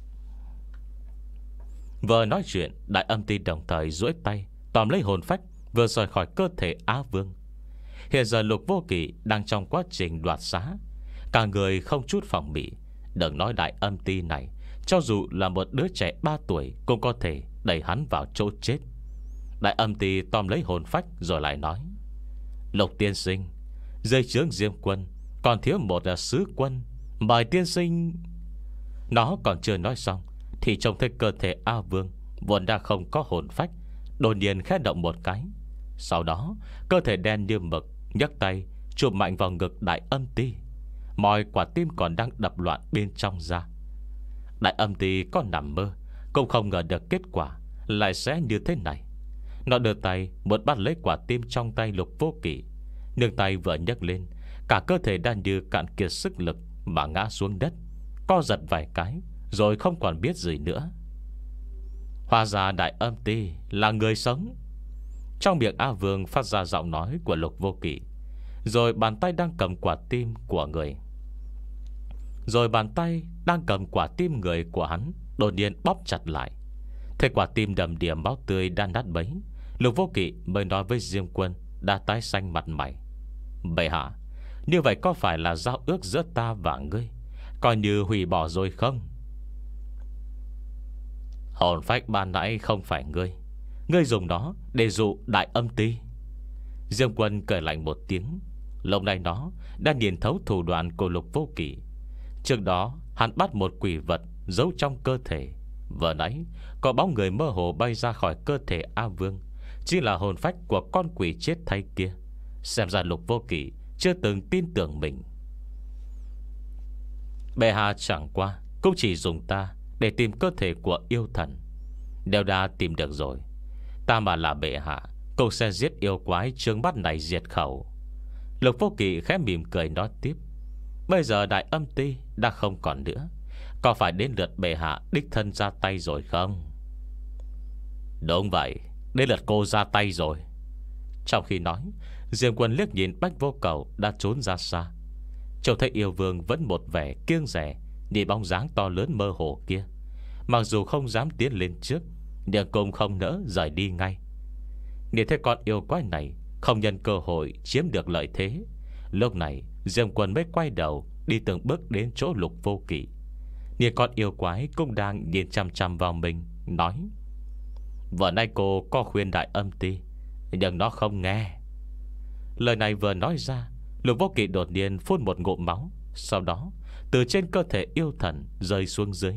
Vừa nói chuyện, đại âm ti đồng thời duỗi tay tóm lấy hồn phách vừa rời khỏi cơ thể Á Vương. Hiện giờ Lục Vô Kỵ đang trong quá trình đoạt xá, cả người không chút phòng bị. Đừng nói đại âm ti này, cho dù là một đứa trẻ ba tuổi cũng có thể đẩy hắn vào chỗ chết. Đại âm ti tóm lấy hồn phách rồi lại nói: "Lục tiên sinh, dưới trướng Diêm Quân còn thiếu một là sứ quân, mời tiên sinh." Nó còn chưa nói xong thì trông thấy cơ thể A Vương vốn đã không có hồn phách đột nhiên khẽ động một cái. Sau đó cơ thể đen như mực nhấc tay chụp mạnh vào ngực đại âm ti, mọi quả tim còn đang đập loạn bên trong ra. Đại âm ti có nằm mơ cũng không ngờ được kết quả lại sẽ như thế này. Nó đưa tay muốn bắt lấy quả tim trong tay Lục Vô Kỵ, nhưng tay vừa nhấc lên, cả cơ thể đang như cạn kiệt sức lực mà ngã xuống đất, co giật vài cái rồi không còn biết gì nữa. Hóa ra đại âm ti là người sống. Trong miệng A Vương phát ra giọng nói của Lục Vô Kỵ, rồi bàn tay đang cầm quả tim của người Rồi bàn tay đang cầm quả tim người của hắn đột nhiên bóp chặt lại. Thấy quả tim đầm đìa máu tươi đang nát bấy, Lục Vô Kỵ mới nói với Diêm Quân đã tái xanh mặt mày: "Bệ hạ, như vậy có phải là giao ước giữa ta và ngươi coi như hủy bỏ rồi không?" Hồn phách ban nãy không phải ngươi, ngươi dùng nó để dụ Đại Âm Ti. Diêm Quân cười lạnh một tiếng. Lúc này nó đã nhìn thấu thủ đoạn của Lục Vô Kỵ. Trước đó hắn bắt một quỷ vật giấu trong cơ thể. Vừa nãy có bóng người mơ hồ bay ra khỏi cơ thể A Vương, chỉ là hồn phách của con quỷ chết thay kia. Xem ra Lục Vô Kỵ chưa từng tin tưởng mình. Bệ hạ chẳng qua cũng chỉ dùng ta để tìm cơ thể của yêu thần. Nếu đã tìm được rồi, ta mà là bệ hạ cũng sẽ giết yêu quái trướng mắt này diệt khẩu. Lục Vô Kỵ khẽ mỉm cười nói tiếp. Bây giờ Đại Âm Ti đã không còn nữa, có phải đến lượt bệ hạ đích thân ra tay rồi không? Đúng vậy, đến lượt cô ra tay rồi. Trong khi nói, Diêm Quân liếc nhìn Bách Vô Cầu đã trốn ra xa. Trông thấy yêu vương vẫn một vẻ kiêng rẻ nhìn bóng dáng to lớn mơ hồ kia. Mặc dù không dám tiến lên trước, nhưng cũng không nỡ rời đi ngay. Nhìn thấy con yêu quái này không nhân cơ hội chiếm được lợi thế, lúc này Diêm Quân mới quay đầu đi từng bước đến chỗ Lục Vô Kỵ. Nhìn con yêu quái cũng đang nhìn chăm chăm vào mình, nói: vừa nay cô có khuyên Đại Âm Ti, nhưng nó không nghe. Lời này vừa nói ra, Lục Vô Kỵ đột nhiên phun một ngụm máu, sau đó từ trên cơ thể yêu thần rơi xuống dưới.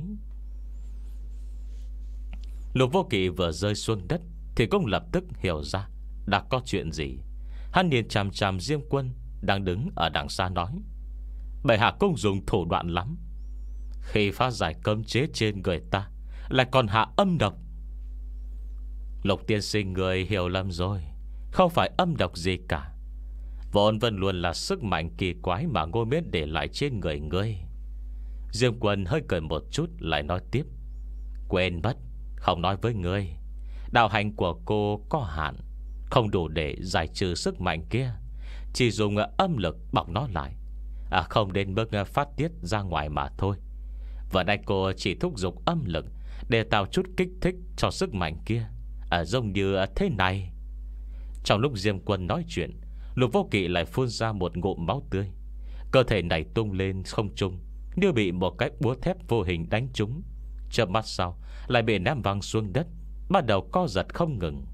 Lục Vô Kỵ vừa rơi xuống đất thì cũng lập tức hiểu ra đã có chuyện gì. Hắn nhìn chằm chằm Diêm Quân đang đứng ở đằng xa nói: bệ hạ cũng dùng thủ đoạn lắm. Khi phá giải cấm chế trên người ta lại còn hạ âm độc. Lục tiên sinh người hiểu lầm rồi, không phải âm độc gì cả. Vốn vẫn luôn là sức mạnh kỳ quái mà Ngô Miễn để lại trên người ngươi. Diêm Quân hơi cười một chút lại nói tiếp: quên mất, không nói với ngươi, đạo hành của cô có hạn, không đủ để giải trừ sức mạnh kia. Chỉ dùng âm lực bọc nó lại, à, không đến mức phát tiết ra ngoài mà thôi. Vừa nay cô chỉ thúc giục âm lực để tạo chút kích thích cho sức mạnh kia, à, giống như thế này. Trong lúc Diêm Quân nói chuyện, Lục Vô Kỵ lại phun ra một ngụm máu tươi. Cơ thể này tung lên không trung như bị một cái búa thép vô hình đánh trúng. Chớp mắt sau lại bị ném văng xuống đất, bắt đầu co giật không ngừng.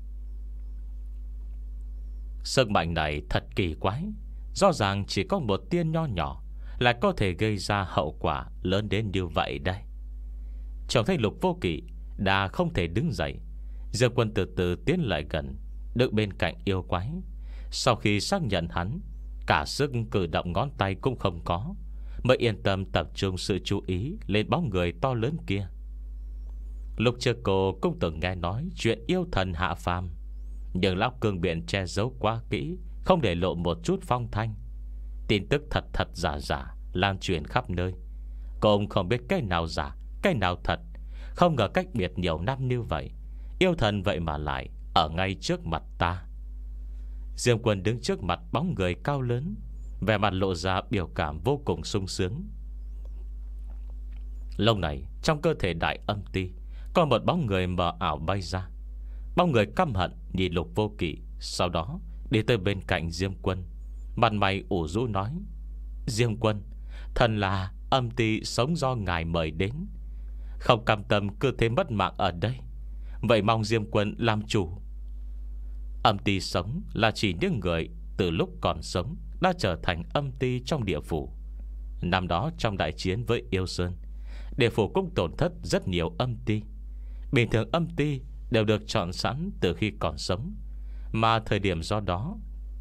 Sức mạnh này thật kỳ quái, rõ ràng chỉ có một tia nho nhỏ lại có thể gây ra hậu quả lớn đến như vậy đây. Trông thấy Lục Vô Kỵ đã không thể đứng dậy, Diệp Quân từ từ tiến lại gần, đứng bên cạnh yêu quái. Sau khi xác nhận hắn cả sức cử động ngón tay cũng không có, mới yên tâm tập trung sự chú ý lên bóng người to lớn kia. Lúc trước cô cũng từng nghe nói chuyện yêu thần hạ phàm, nhưng lão cương biện che giấu quá kỹ, không để lộ một chút phong thanh. Tin tức thật thật giả giả lan truyền khắp nơi. Cô cũng không biết cái nào giả, cái nào thật. Không ngờ cách biệt nhiều năm như vậy, yêu thần vậy mà lại ở ngay trước mặt ta. Diêm Quân đứng trước mặt bóng người cao lớn, vẻ mặt lộ ra biểu cảm vô cùng sung sướng. Lúc này trong cơ thể Đại Âm Ti có một bóng người mờ ảo bay ra. Bóng người căm hận nhìn Lục Vô Kỵ, sau đó đi tới bên cạnh Diêm Quân, mặt mày ủ rũ nói: Diêm Quân, thần là Âm Ti sống do ngài mời đến, không cam tâm cứ thế mất mạng ở đây, vậy mong Diêm Quân làm chủ. Âm Ti sống là chỉ những người từ lúc còn sống đã trở thành âm ti trong địa phủ. Năm đó trong đại chiến với Yêu Sơn, địa phủ cũng tổn thất rất nhiều âm ti. Bình thường âm ti đều được chọn sẵn từ khi còn sống, Mà thời điểm do đó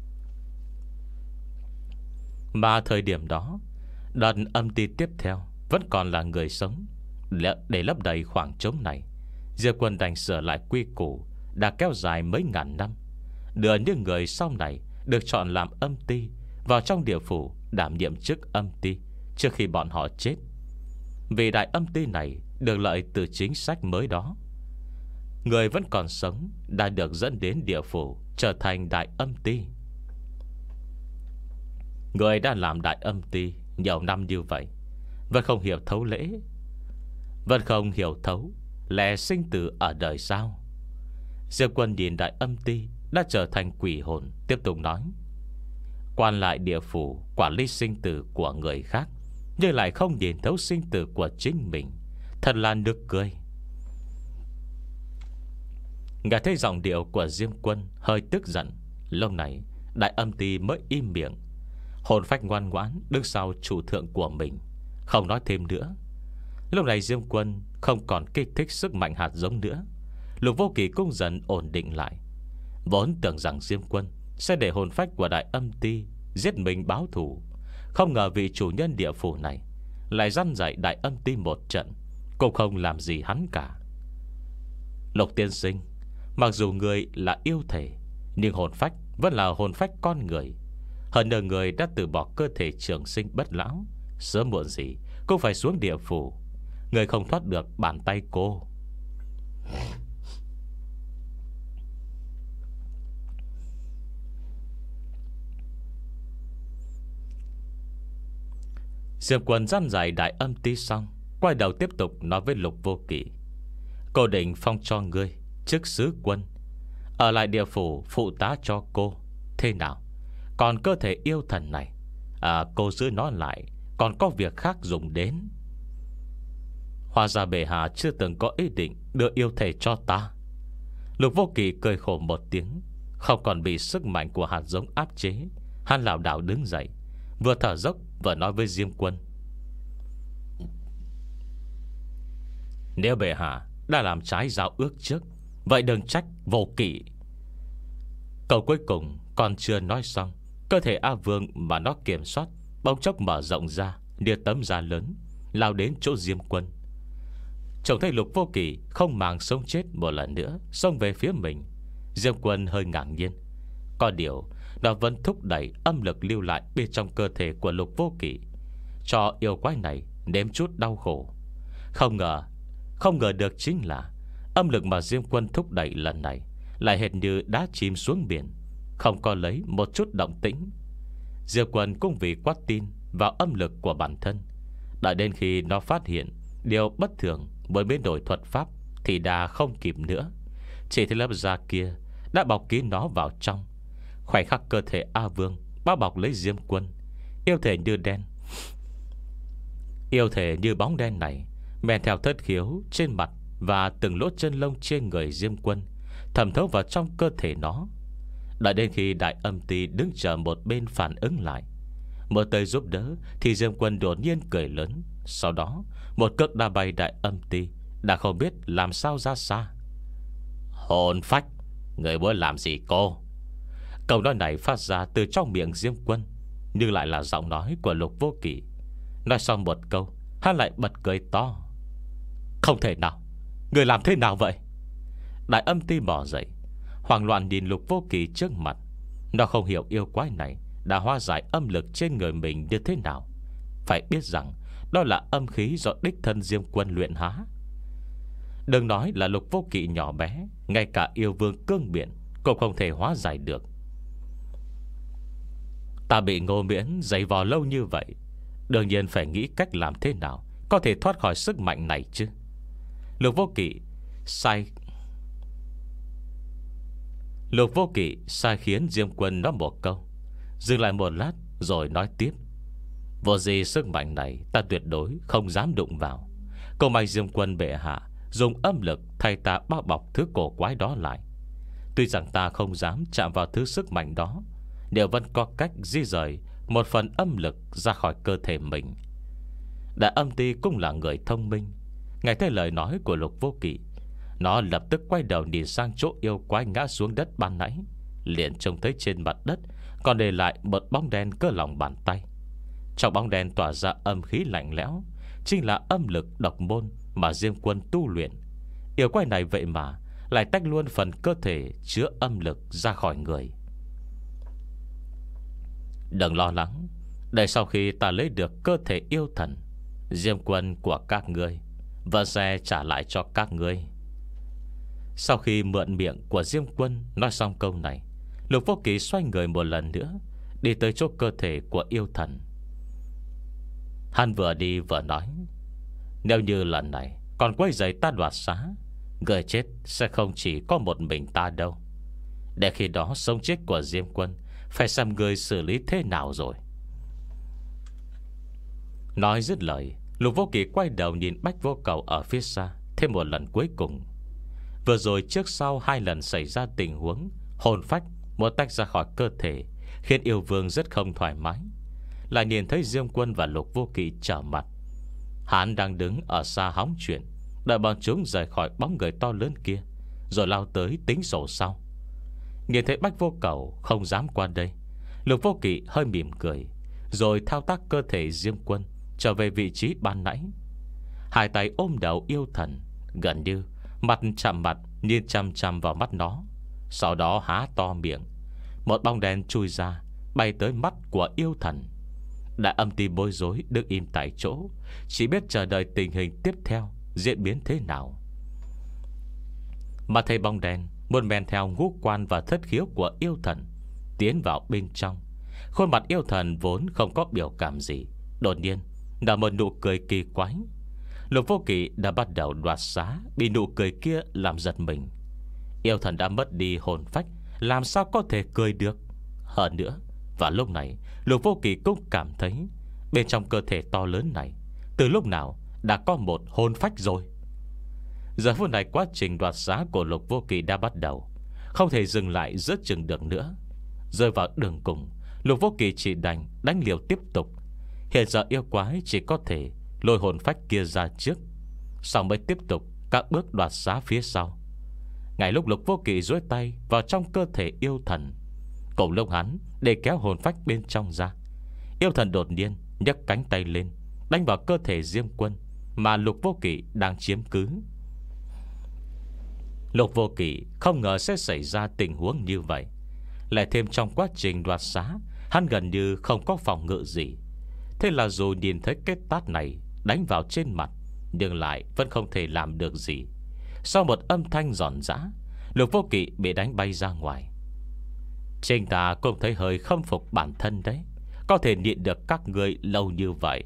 Mà thời điểm đó đợt âm ti tiếp theo vẫn còn là người sống. Để lấp đầy khoảng trống này, Diệp Quân đành sửa lại quy củ đã kéo dài mấy ngàn năm, đưa những người sau này được chọn làm âm ti vào trong địa phủ đảm nhiệm chức âm ti trước khi bọn họ chết. Vì đại âm ti này được lợi từ chính sách mới đó, người vẫn còn sống đã được dẫn đến địa phủ trở thành đại âm ti. Người đã làm đại âm ti nhiều năm như vậy vẫn không hiểu thấu lễ, vẫn không hiểu thấu lẽ sinh tử ở đời sao. Diệp Quân nhìn đại âm ti đã trở thành quỷ hồn, tiếp tục nói: quan lại địa phủ quản lý sinh tử của người khác, nhưng lại không nhìn thấu sinh tử của chính mình, thật là nực cười. Nghe thấy giọng điệu của Diêm Quân hơi tức giận, lúc này Đại Âm Ti mới im miệng. Hồn phách ngoan ngoãn đứng sau chủ thượng của mình, không nói thêm nữa. Lúc này Diêm Quân không còn kích thích sức mạnh hạt giống nữa. Lục Vô Kỵ cũng dần ổn định lại. Vốn tưởng rằng Diêm Quân sẽ để hồn phách của Đại Âm Ti giết mình báo thù, không ngờ vị chủ nhân địa phủ này lại răn dạy Đại Âm Ti một trận, cũng không làm gì hắn cả. Lục tiên sinh, mặc dù người là yêu thể, nhưng hồn phách vẫn là hồn phách con người. Hơn nữa người đã từ bỏ cơ thể trường sinh bất lão, sớm muộn gì cũng phải xuống địa phủ. Người không thoát được bàn tay cô. Diệp Quân dăn dạy Đại Âm Ti xong, quay đầu tiếp tục nói với Lục Vô Kỵ: cô định phong cho ngươi chức sứ quân, ở lại địa phủ phụ tá cho cô. Thế nào? Còn cơ thể yêu thần này, à, cô giữ nó lại, còn có việc khác dùng đến. Hóa ra bệ hạ chưa từng có ý định đưa yêu thể cho ta. Lục Vô Kỵ cười khổ một tiếng, không còn bị sức mạnh của hạt giống áp chế. Hắn lảo đảo đứng dậy, vừa thở dốc vừa nói với Diêm Quân: nếu bệ hạ đã làm trái giao ước trước, vậy đừng trách Vô Kỵ. Câu cuối cùng còn chưa nói xong, cơ thể A Vương mà nó kiểm soát bỗng chốc mở rộng ra như tấm da lớn, lao đến chỗ Diêm Quân. Trông thấy Lục Vô Kỵ không màng sống chết một lần nữa xông về phía mình, Diêm Quân hơi ngạc nhiên. Có điều nó vẫn thúc đẩy âm lực lưu lại bên trong cơ thể của Lục Vô Kỵ, cho yêu quái này nếm chút đau khổ. Không ngờ Không ngờ được chính là âm lực mà Diêm Quân thúc đẩy lần này lại hệt như đá chìm xuống biển, không có lấy một chút động tĩnh. Diêm Quân cũng vì quá tin vào âm lực của bản thân, đợi đến khi nó phát hiện điều bất thường với biến đổi thuật pháp thì đã không kịp nữa. Chỉ thấy lớp da kia đã bọc kín nó vào trong. Khoảnh khắc cơ thể A Vương bao bọc lấy Diêm Quân, yêu thể như đen Yêu thể như bóng đen này men theo thất khiếu trên mặt và từng lỗ chân lông trên người Diêm Quân thẩm thấu vào trong cơ thể nó. Đợi đến khi Đại Âm Ti đứng chờ một bên phản ứng lại, mở tới giúp đỡ, thì Diêm Quân đột nhiên cười lớn. Sau đó một cước đá bay Đại Âm Ti đã không biết làm sao ra xa. Hồn phách, người muốn làm gì cô? Câu nói này phát ra từ trong miệng Diêm Quân, nhưng lại là giọng nói của Lục Vô Kỵ. Nói xong một câu, hắn lại bật cười to. Không thể nào, người làm thế nào vậy? Đại Âm Ti bỏ dậy, hoảng loạn nhìn Lục Vô Kỵ trước mặt. Nó không hiểu yêu quái này đã hóa giải âm lực trên người mình như thế nào. Phải biết rằng đó là âm khí do đích thân Diêm Quân luyện há. Đừng nói là Lục Vô Kỵ nhỏ bé, ngay cả yêu vương cương biển cũng không thể hóa giải được. Ta bị Ngô Miễn giày vò lâu như vậy, đương nhiên phải nghĩ cách làm thế nào có thể thoát khỏi sức mạnh này chứ. Lục Vô Kỵ sai Lục Vô Kỵ sai khiến Diêm Quân nói một câu, dừng lại một lát rồi nói tiếp: vô gì sức mạnh này ta tuyệt đối không dám đụng vào. Cầu may Diêm Quân bệ hạ dùng âm lực thay ta bao bọc thứ cổ quái đó lại. Tuy rằng ta không dám chạm vào thứ sức mạnh đó, đều vẫn có cách di rời một phần âm lực ra khỏi cơ thể mình. Đại Âm Ti cũng là người thông minh. Nghe thấy lời nói của Lục Vô Kỵ, nó lập tức quay đầu nhìn sang chỗ yêu quái ngã xuống đất ban nãy, liền trông thấy trên mặt đất còn để lại một bóng đen cỡ lòng bàn tay. Trong bóng đen tỏa ra âm khí lạnh lẽo, chính là âm lực độc môn mà Diêm Quân tu luyện. Yêu quái này vậy mà lại tách luôn phần cơ thể chứa âm lực ra khỏi người. Đừng lo lắng, để sau khi ta lấy được cơ thể yêu thần, Diêm Quân của các ngươi và sẽ trả lại cho các ngươi. Sau khi mượn miệng của Diêm Quân nói xong câu này, Lục Vô Kỵ xoay người một lần nữa, đi tới chỗ cơ thể của yêu thần. Hắn vừa đi vừa nói: nếu như lần này còn quay giày ta đoạt xá, người chết sẽ không chỉ có một mình ta đâu. Để khi đó sống chết của Diêm Quân phải xem người xử lý thế nào rồi. Nói dứt lời, Lục Vô Kỵ quay đầu nhìn Bách Vô Cầu ở phía xa thêm một lần cuối cùng. Vừa rồi trước sau hai lần xảy ra tình huống hồn phách muốn tách ra khỏi cơ thể, khiến yêu vương rất không thoải mái. Lại nhìn thấy Diêm Quân và Lục Vô Kỵ trở mặt. Hắn đang đứng ở xa hóng chuyện, đợi bọn chúng rời khỏi bóng người to lớn kia, rồi lao tới tính sổ sau. Nhìn thấy Bách Vô Cầu không dám qua đây, Lục Vô Kỵ hơi mỉm cười, rồi thao tác cơ thể Diêm Quân trở về vị trí ban nãy. Hai tay ôm đầu yêu thần, gần như mặt chạm mặt, nhìn chăm chăm vào mắt nó. Sau đó há to miệng, một bóng đen chui ra, bay tới mắt của yêu thần. Đại Âm Ti bối rối đứng im tại chỗ, chỉ biết chờ đợi tình hình tiếp theo diễn biến thế nào. Mà thấy bóng đen muốn men theo ngũ quan và thất khiếu của yêu thần tiến vào bên trong. Khuôn mặt yêu thần vốn không có biểu cảm gì, đột nhiên nở một nụ cười kỳ quái. Lục Vô Kỵ đã bắt đầu đoạt xá, bị nụ cười kia làm giật mình. Yêu thần đã mất đi hồn phách, làm sao có thể cười được. Hơn nữa, và lúc này Lục Vô Kỵ cũng cảm thấy bên trong cơ thể to lớn này từ lúc nào đã có một hồn phách rồi. Giờ phút này quá trình đoạt xá của Lục Vô Kỵ đã bắt đầu, không thể dừng lại giữa chừng được nữa. Rơi vào đường cùng, Lục Vô Kỵ chỉ đành đánh liều tiếp tục. Hiện giờ yêu quái chỉ có thể lôi hồn phách kia ra trước, sau mới tiếp tục các bước đoạt xá phía sau. Ngay lúc Lục Vô Kỵ duỗi tay vào trong cơ thể yêu thần, cùng lúc hắn để kéo hồn phách bên trong ra, yêu thần đột nhiên nhấc cánh tay lên, đánh vào cơ thể Diêm Quân mà Lục Vô Kỵ đang chiếm cứ. Lục Vô Kỵ không ngờ sẽ xảy ra tình huống như vậy. Lại thêm trong quá trình đoạt xá, hắn gần như không có phòng ngự gì. Thế là dù nhìn thấy cái tát này đánh vào trên mặt, nhưng lại vẫn không thể làm được gì. Sau một âm thanh giòn giã, Lục Vô Kỵ bị đánh bay ra ngoài. Chính ta cũng thấy hơi khâm phục bản thân đấy, có thể nhịn được các người lâu như vậy.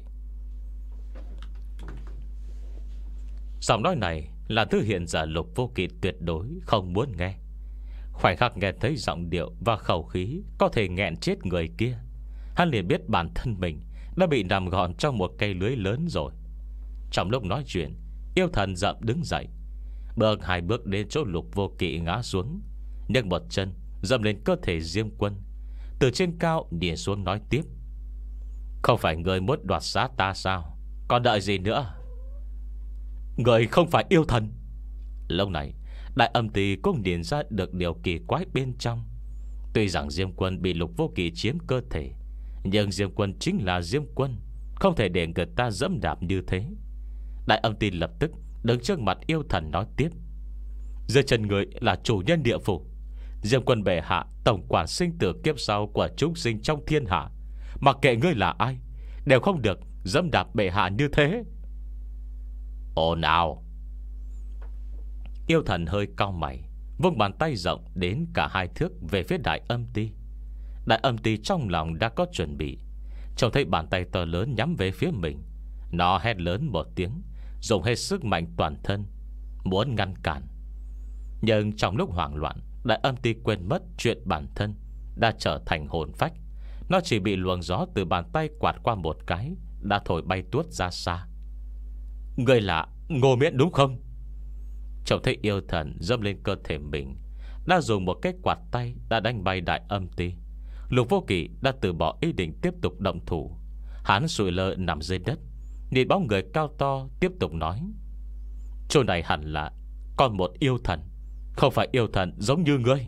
Giọng nói này là thứ hiện giờ Lục Vô Kỵ tuyệt đối không muốn nghe. Khoảnh khắc nghe thấy giọng điệu và khẩu khí có thể nghẹn chết người kia, hắn liền biết bản thân mình đã bị nằm gọn trong một cây lưới lớn rồi. Trong lúc nói chuyện, yêu thần dậm đứng dậy, bước hai bước đến chỗ Lục Vô Kỵ ngã xuống, nhấc một chân dậm lên cơ thể Diêm Quân, từ trên cao nhìn xuống nói tiếp: "Không phải người muốn đoạt xá ta sao? Còn đợi gì nữa? Người không phải yêu thần." Lúc này Đại Âm Ti cũng nhìn ra được điều kỳ quái bên trong. Tuy rằng Diêm Quân bị Lục Vô Kỵ chiếm cơ thể, nhưng Diêm Quân chính là Diêm Quân, không thể để người ta dẫm đạp như thế. Đại Âm Ti lập tức đứng trước mặt yêu thần nói tiếp: "Dưới chân người là chủ nhân địa phủ, Diêm Quân bệ hạ tổng quản sinh tử kiếp sau của chúng sinh trong thiên hạ. Mặc kệ ngươi là ai, đều không được dẫm đạp bệ hạ như thế." Ồ nào! Yêu thần hơi cau mày, vung bàn tay rộng đến cả hai thước về phía Đại Âm Ti. Đại Âm Ti trong lòng đã có chuẩn bị, trông thấy bàn tay to lớn nhắm về phía mình, nó hét lớn một tiếng, dùng hết sức mạnh toàn thân muốn ngăn cản. Nhưng trong lúc hoảng loạn, Đại Âm Ti quên mất chuyện bản thân đã trở thành hồn phách. Nó chỉ bị luồng gió từ bàn tay quạt qua một cái đã thổi bay tuốt ra xa. "Người là Ngô Miễn đúng không?" Trông thấy yêu thần dâm lên cơ thể mình, đã dùng một cái quạt tay đã đánh bay Đại Âm Ti, Lục Vô Kỵ đã từ bỏ ý định tiếp tục động thủ. Hắn sụi lơ nằm dưới đất, nhìn bóng người cao to tiếp tục nói: "Chỗ này hẳn là còn một yêu thần, không phải yêu thần giống như ngươi."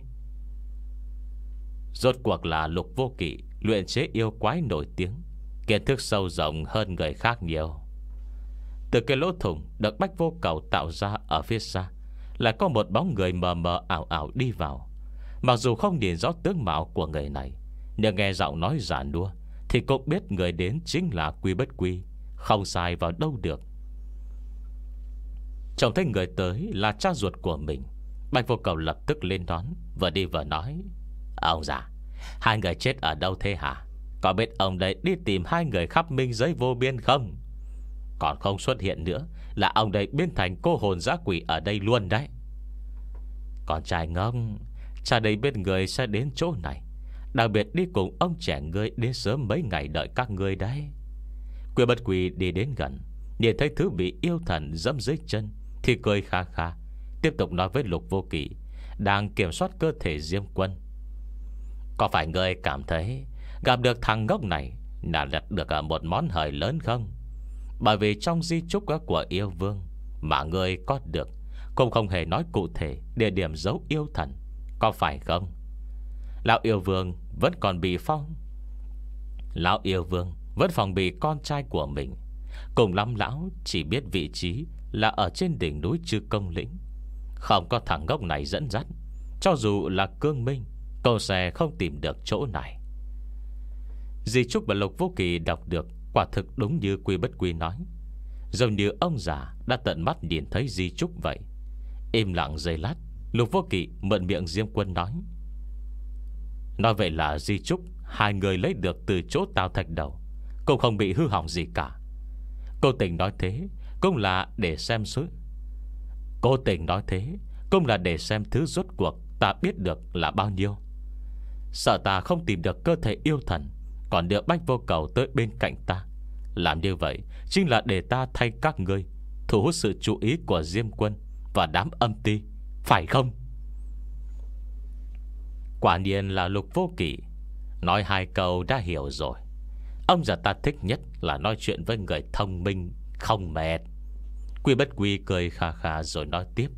Rốt cuộc là Lục Vô Kỵ luyện chế yêu quái nổi tiếng, kiến thức sâu rộng hơn người khác nhiều. Từ cái lỗ thủng được Bách Vô Cầu tạo ra ở phía xa, lại có một bóng người mờ mờ ảo ảo đi vào. Mặc dù không nhìn rõ tướng mạo của người này, nhưng nghe giọng nói giả nua thì cũng biết người đến chính là Quy Bất Quy, không sai vào đâu được. Trông thấy người tới là cha ruột của mình, Bách Vô Cầu lập tức lên đón, vừa đi vừa nói: "Ông già, hai người chết ở đâu thế hả? Có biết ông đây đi tìm hai người khắp minh giới vô biên không? Còn không xuất hiện nữa là ông đây biến thành cô hồn dã quỷ ở đây luôn đấy." "Con trai ngốc, cha đây biết người sẽ đến chỗ này, đặc biệt đi cùng ông trẻ ngươi đến sớm mấy ngày đợi các ngươi đấy." Quy Bất Quy đi đến gần, nhìn thấy thứ bị yêu thần dẫm dưới chân thì cười kha kha, tiếp tục nói với Lục Vô Kỵ đang kiểm soát cơ thể Diêm Quân: "Có phải ngươi cảm thấy gặp được thằng ngốc này là đạt được một món hời lớn không? Bởi vì trong di chúc của yêu vương mà ngươi có được cũng không hề nói cụ thể địa điểm giấu yêu thần, có phải không? Lão yêu vương vẫn còn bị phong Lão yêu vương vẫn phòng bị con trai của mình. Cùng lắm lão chỉ biết vị trí là ở trên đỉnh núi Chư Công Lĩnh. Không có thằng ngốc này dẫn dắt, cho dù là Cương Minh cô sẽ không tìm được chỗ này." Di chúc mà Lục Vô Kỵ đọc được quả thực đúng như Quy Bất Quy nói, giống như ông già đã tận mắt nhìn thấy di chúc vậy. Im lặng giây lát, Lục Vô Kỵ mượn miệng Diêm Quân nói: "Nói vậy là di chúc hai người lấy được từ chỗ Tào Thạch Đầu cũng không bị hư hỏng gì cả. Cô tình nói thế cũng là để xem số Cô tình nói thế cũng là để xem thứ rốt cuộc ta biết được là bao nhiêu. Sợ ta không tìm được cơ thể yêu thần, còn đưa Bách Vô Cầu tới bên cạnh ta. Làm như vậy chính là để ta thay các ngươi thu hút sự chú ý của Diêm Quân và đám âm ti, phải không?" Quả nhiên là Lục Vô Kỵ nói hai câu đã hiểu rồi. Ông già ta thích nhất là nói chuyện với người thông minh không mệt. Quy Bất Quy cười khà khà rồi nói tiếp: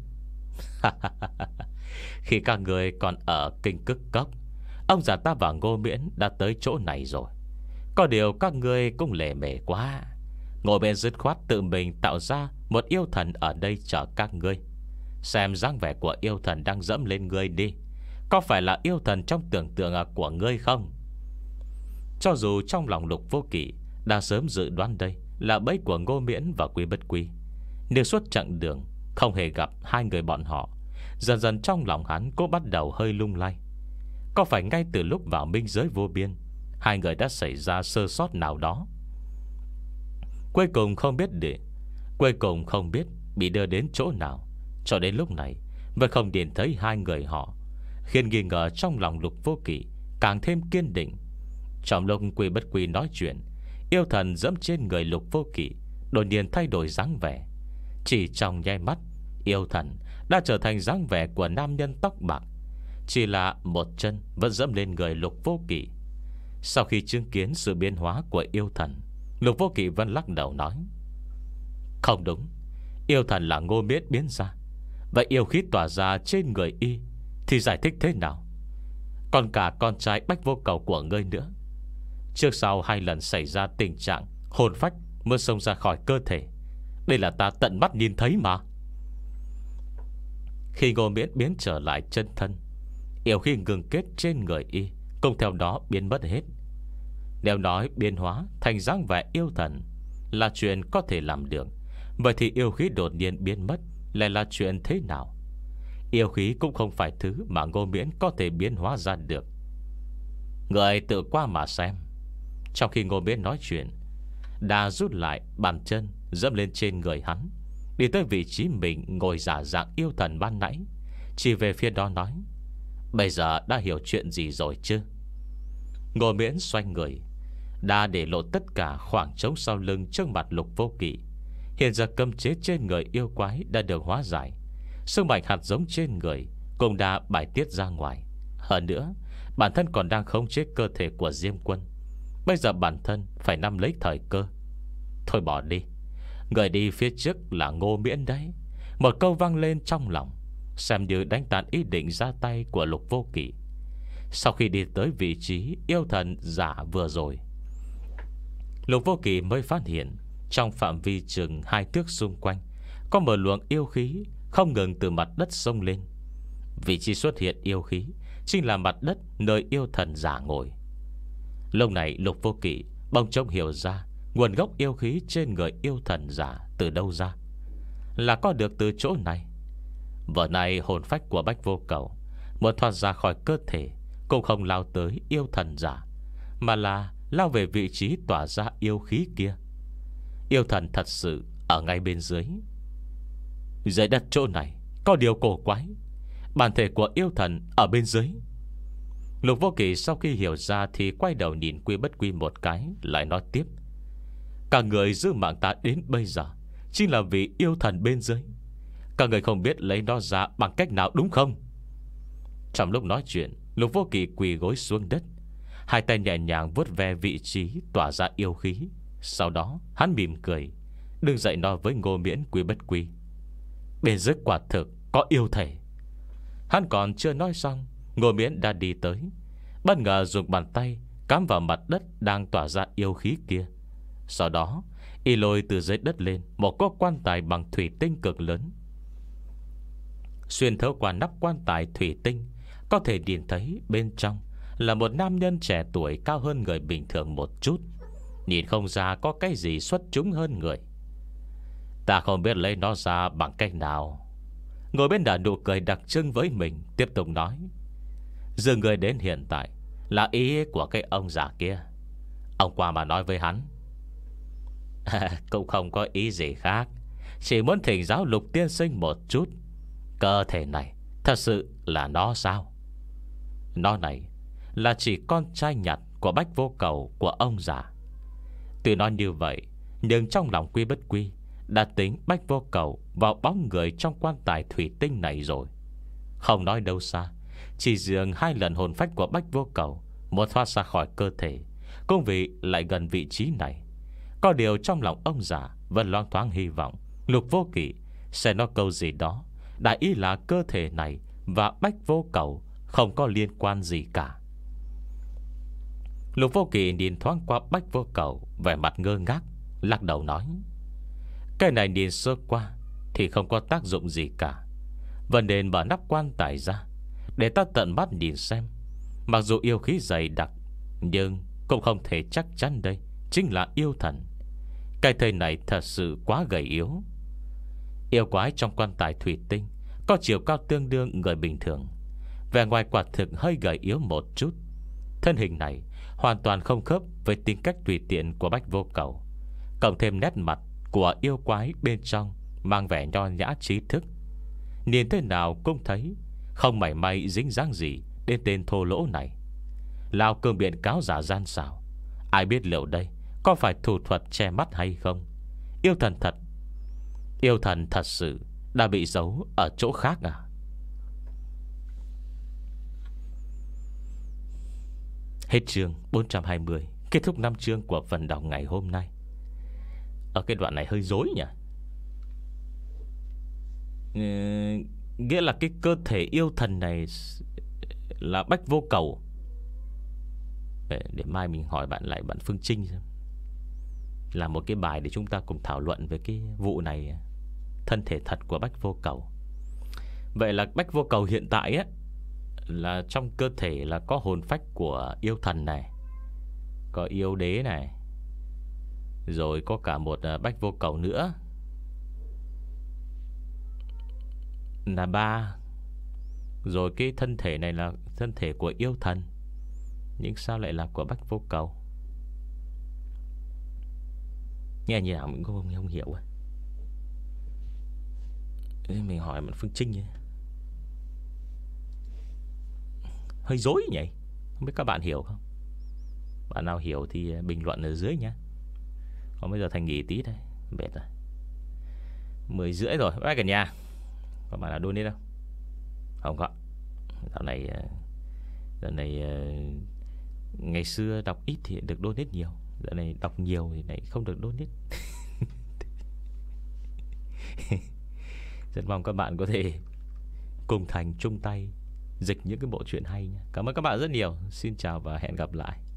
"Khi các người còn ở Kinh Cức Cốc, ông già ta và Ngô Miễn đã tới chỗ này rồi. Có điều các ngươi cũng lề mề quá. Ngô Miễn dứt khoát tự mình tạo ra một yêu thần ở đây chờ các ngươi. Xem dáng vẻ của yêu thần đang dẫm lên ngươi đi, có phải là yêu thần trong tưởng tượng của ngươi không?" Cho dù trong lòng Lục Vô Kỵ đã sớm dự đoán đây là bẫy của Ngô Miễn và Quy Bất Quy, nếu suốt chặng đường không hề gặp hai người bọn họ, dần dần trong lòng hắn cũng bắt đầu hơi lung lay. Có phải ngay từ lúc vào minh giới vô biên, hai người đã xảy ra sơ sót nào đó? Cuối cùng không biết để Cuối cùng không biết bị đưa đến chỗ nào, cho đến lúc này vẫn không nhìn thấy hai người họ, khiến nghi ngờ trong lòng Lục Vô Kỵ càng thêm kiên định. Trong lúc Quy Bất Quy nói chuyện, yêu thần dẫm trên người Lục Vô Kỵ đột nhiên thay đổi dáng vẻ. Chỉ trong nháy mắt, yêu thần đã trở thành dáng vẻ của nam nhân tóc bạc, chỉ là một chân vẫn dẫm lên người Lục Vô Kỵ. Sau khi chứng kiến sự biến hóa của yêu thần, Lục Vô Kỵ vẫn lắc đầu nói: "Không đúng, yêu thần là Ngô Miễn biến ra. Vậy yêu khí tỏa ra trên người y thì giải thích thế nào? Còn cả con trai Bách Vô Cầu của ngươi nữa, trước sau hai lần xảy ra tình trạng hồn phách mới xông ra khỏi cơ thể. Đây là ta tận mắt nhìn thấy mà." Khi Ngô Miễn biến trở lại chân thân, yêu khí ngừng kết trên người y cùng theo đó biến mất hết. Nếu nói biến hóa thành dáng vẻ yêu thần là chuyện có thể làm được, vậy thì yêu khí đột nhiên biến mất lại là chuyện thế nào? Yêu khí cũng không phải thứ mà Ngô Miễn có thể biến hóa ra được. Người tự qua mà xem. Trong khi Ngô Miễn nói chuyện, đã rút lại bàn chân dẫm lên trên người hắn, đi tới vị trí mình ngồi giả dạng yêu thần ban nãy, chỉ về phía đó nói: "Bây giờ đã hiểu chuyện gì rồi chứ?" Ngô Miễn xoay người, đã để lộ tất cả khoảng trống sau lưng trước mặt Lục Vô Kỵ. Hiện giờ cấm chế trên người yêu quái đã được hóa giải, sức mạnh hạt giống trên người cũng đã bài tiết ra ngoài. Hơn nữa, bản thân còn đang khống chế cơ thể của Diêm Quân. Bây giờ bản thân phải nắm lấy thời cơ. Thôi bỏ đi, người đi phía trước là Ngô Miễn đấy. Một câu vang lên trong lòng, xem như đánh tàn ý định ra tay của Lục Vô Kỵ. Sau khi đi tới vị trí yêu thần giả vừa rồi, Lục Vô Kỵ mới phát hiện trong phạm vi chừng hai thước xung quanh có một luồng yêu khí không ngừng từ mặt đất xông lên. Vị trí xuất hiện yêu khí chính là mặt đất nơi yêu thần giả ngồi. Lúc này Lục Vô Kỵ bỗng trông hiểu ra nguồn gốc yêu khí trên người yêu thần giả từ đâu ra, là có được từ chỗ này. Vở này hồn phách của Bách Vô Cầu muốn thoát ra khỏi cơ thể cũng không lao tới yêu thần giả, mà là lao về vị trí tỏa ra yêu khí kia. Yêu thần thật sự ở ngay bên dưới. Dưới đất chỗ này có điều cổ quái, bản thể của yêu thần ở bên dưới. Lục Vô Kỵ sau khi hiểu ra thì quay đầu nhìn Quy Bất Quy một cái, lại nói tiếp: "Cả người giữ mạng ta đến bây giờ chính là vì yêu thần bên dưới. Các người không biết lấy nó ra bằng cách nào đúng không? Trong lúc nói chuyện, Lục Vô Kỵ quỳ gối xuống đất, hai tay nhẹ nhàng vuốt ve vị trí tỏa ra yêu khí. Sau đó hắn mỉm cười, đứng dậy nói với Ngô Miễn Quý Bất Quy: bên dưới quả thực có yêu thể. Hắn còn chưa nói xong, Ngô Miễn đã đi tới, bất ngờ dùng bàn tay cắm vào mặt đất đang tỏa ra yêu khí kia. Sau đó y lôi từ dưới đất lên một cái quan tài bằng thủy tinh cực lớn. Xuyên thấu qua nắp quan tài thủy tinh, có thể nhìn thấy bên trong là một nam nhân trẻ tuổi, cao hơn người bình thường một chút, nhìn không ra có cái gì xuất chúng hơn người. Ta không biết lấy nó ra bằng cách nào. Ngồi bên đã nụ cười đặc trưng với mình, tiếp tục nói: dừng người đến hiện tại là ý của cái ông già kia. Ông qua mà nói với hắn. Cũng không có ý gì khác, chỉ muốn thỉnh giáo Lục tiên sinh một chút. Cơ thể này thật sự là nó sao? Nó này là chỉ con trai nhặt của Bách Vô Cầu của ông già. Tuy nói như vậy, nhưng trong lòng Quy Bất Quy đã tính Bách Vô Cầu vào bóng người trong quan tài thủy tinh này rồi. Không nói đâu xa, chỉ dường hai lần hồn phách của Bách Vô Cầu muốn thoát ra khỏi cơ thể, cũng vì lại gần vị trí này. Có điều trong lòng ông già vẫn loáng thoáng hy vọng Lục Vô Kỵ sẽ nói câu gì đó, đại ý là cơ thể này và Bách Vô Cầu không có liên quan gì cả. Lục Vô Kỵ nhìn thoáng qua Bách Vô Cầu, vẻ mặt ngơ ngác, lắc đầu nói: cái này nhìn sơ qua thì không có tác dụng gì cả, vẫn nên mở nắp quan tài ra để ta tận mắt nhìn xem. Mặc dù yêu khí dày đặc, nhưng cũng không thể chắc chắn đây chính là yêu thần. Cái thây này thật sự quá gầy yếu. Yêu quái trong quan tài thủy tinh có chiều cao tương đương người bình thường, vẻ ngoài quả thực hơi gầy yếu một chút. Thân hình này hoàn toàn không khớp với tính cách tùy tiện của Bách Vô Cầu, cộng thêm nét mặt của yêu quái bên trong mang vẻ nho nhã trí thức, nhìn thế nào cũng thấy không mảy may dính dáng gì đến tên thô lỗ này. Lao cương biện cáo giả gian xảo, ai biết liệu đây có phải thủ thuật che mắt hay không. Yêu thần thật Yêu thần thật sự đã bị giấu ở chỗ khác à? Hết chương bốn trăm hai mươi. Kết thúc năm chương của phần đọc ngày hôm nay. Ở cái đoạn này hơi dối nhỉ. ừ, Nghĩa là cái cơ thể yêu thần này là Bách Vô Cầu. Để, để mai mình hỏi bạn lại bạn Phương Trinh xem, là một cái bài để chúng ta cùng thảo luận về cái vụ này. Thân thể thật của Bách Vô Cầu. Vậy là Bách Vô Cầu hiện tại á, là trong cơ thể là có hồn phách của yêu thần này, có yêu đế này, rồi có cả một Bách Vô Cầu nữa là ba. Rồi cái thân thể này là thân thể của yêu thần, nhưng sao lại là của Bách Vô Cầu? Nghe như nào mình cũng không, không hiểu. Mình hỏi bạn Phương Trinh ấy. Hơi dối nhỉ. Không biết các bạn hiểu không? Bạn nào hiểu thì bình luận ở dưới nhé. Còn bây giờ Thành nghỉ tí đây, mệt rồi. Mười rưỡi rồi, bye cả nhà. Có bạn nào đôn đi đâu? Không có. Dạo này Dạo này ngày xưa đọc ít thì được đôn hết nhiều, dạo này đọc nhiều thì lại không được đôn hết. Rất mong các bạn có thể cùng Thành chung tay dịch những cái bộ truyện hay nha. Cảm ơn các bạn rất nhiều. Xin chào và hẹn gặp lại.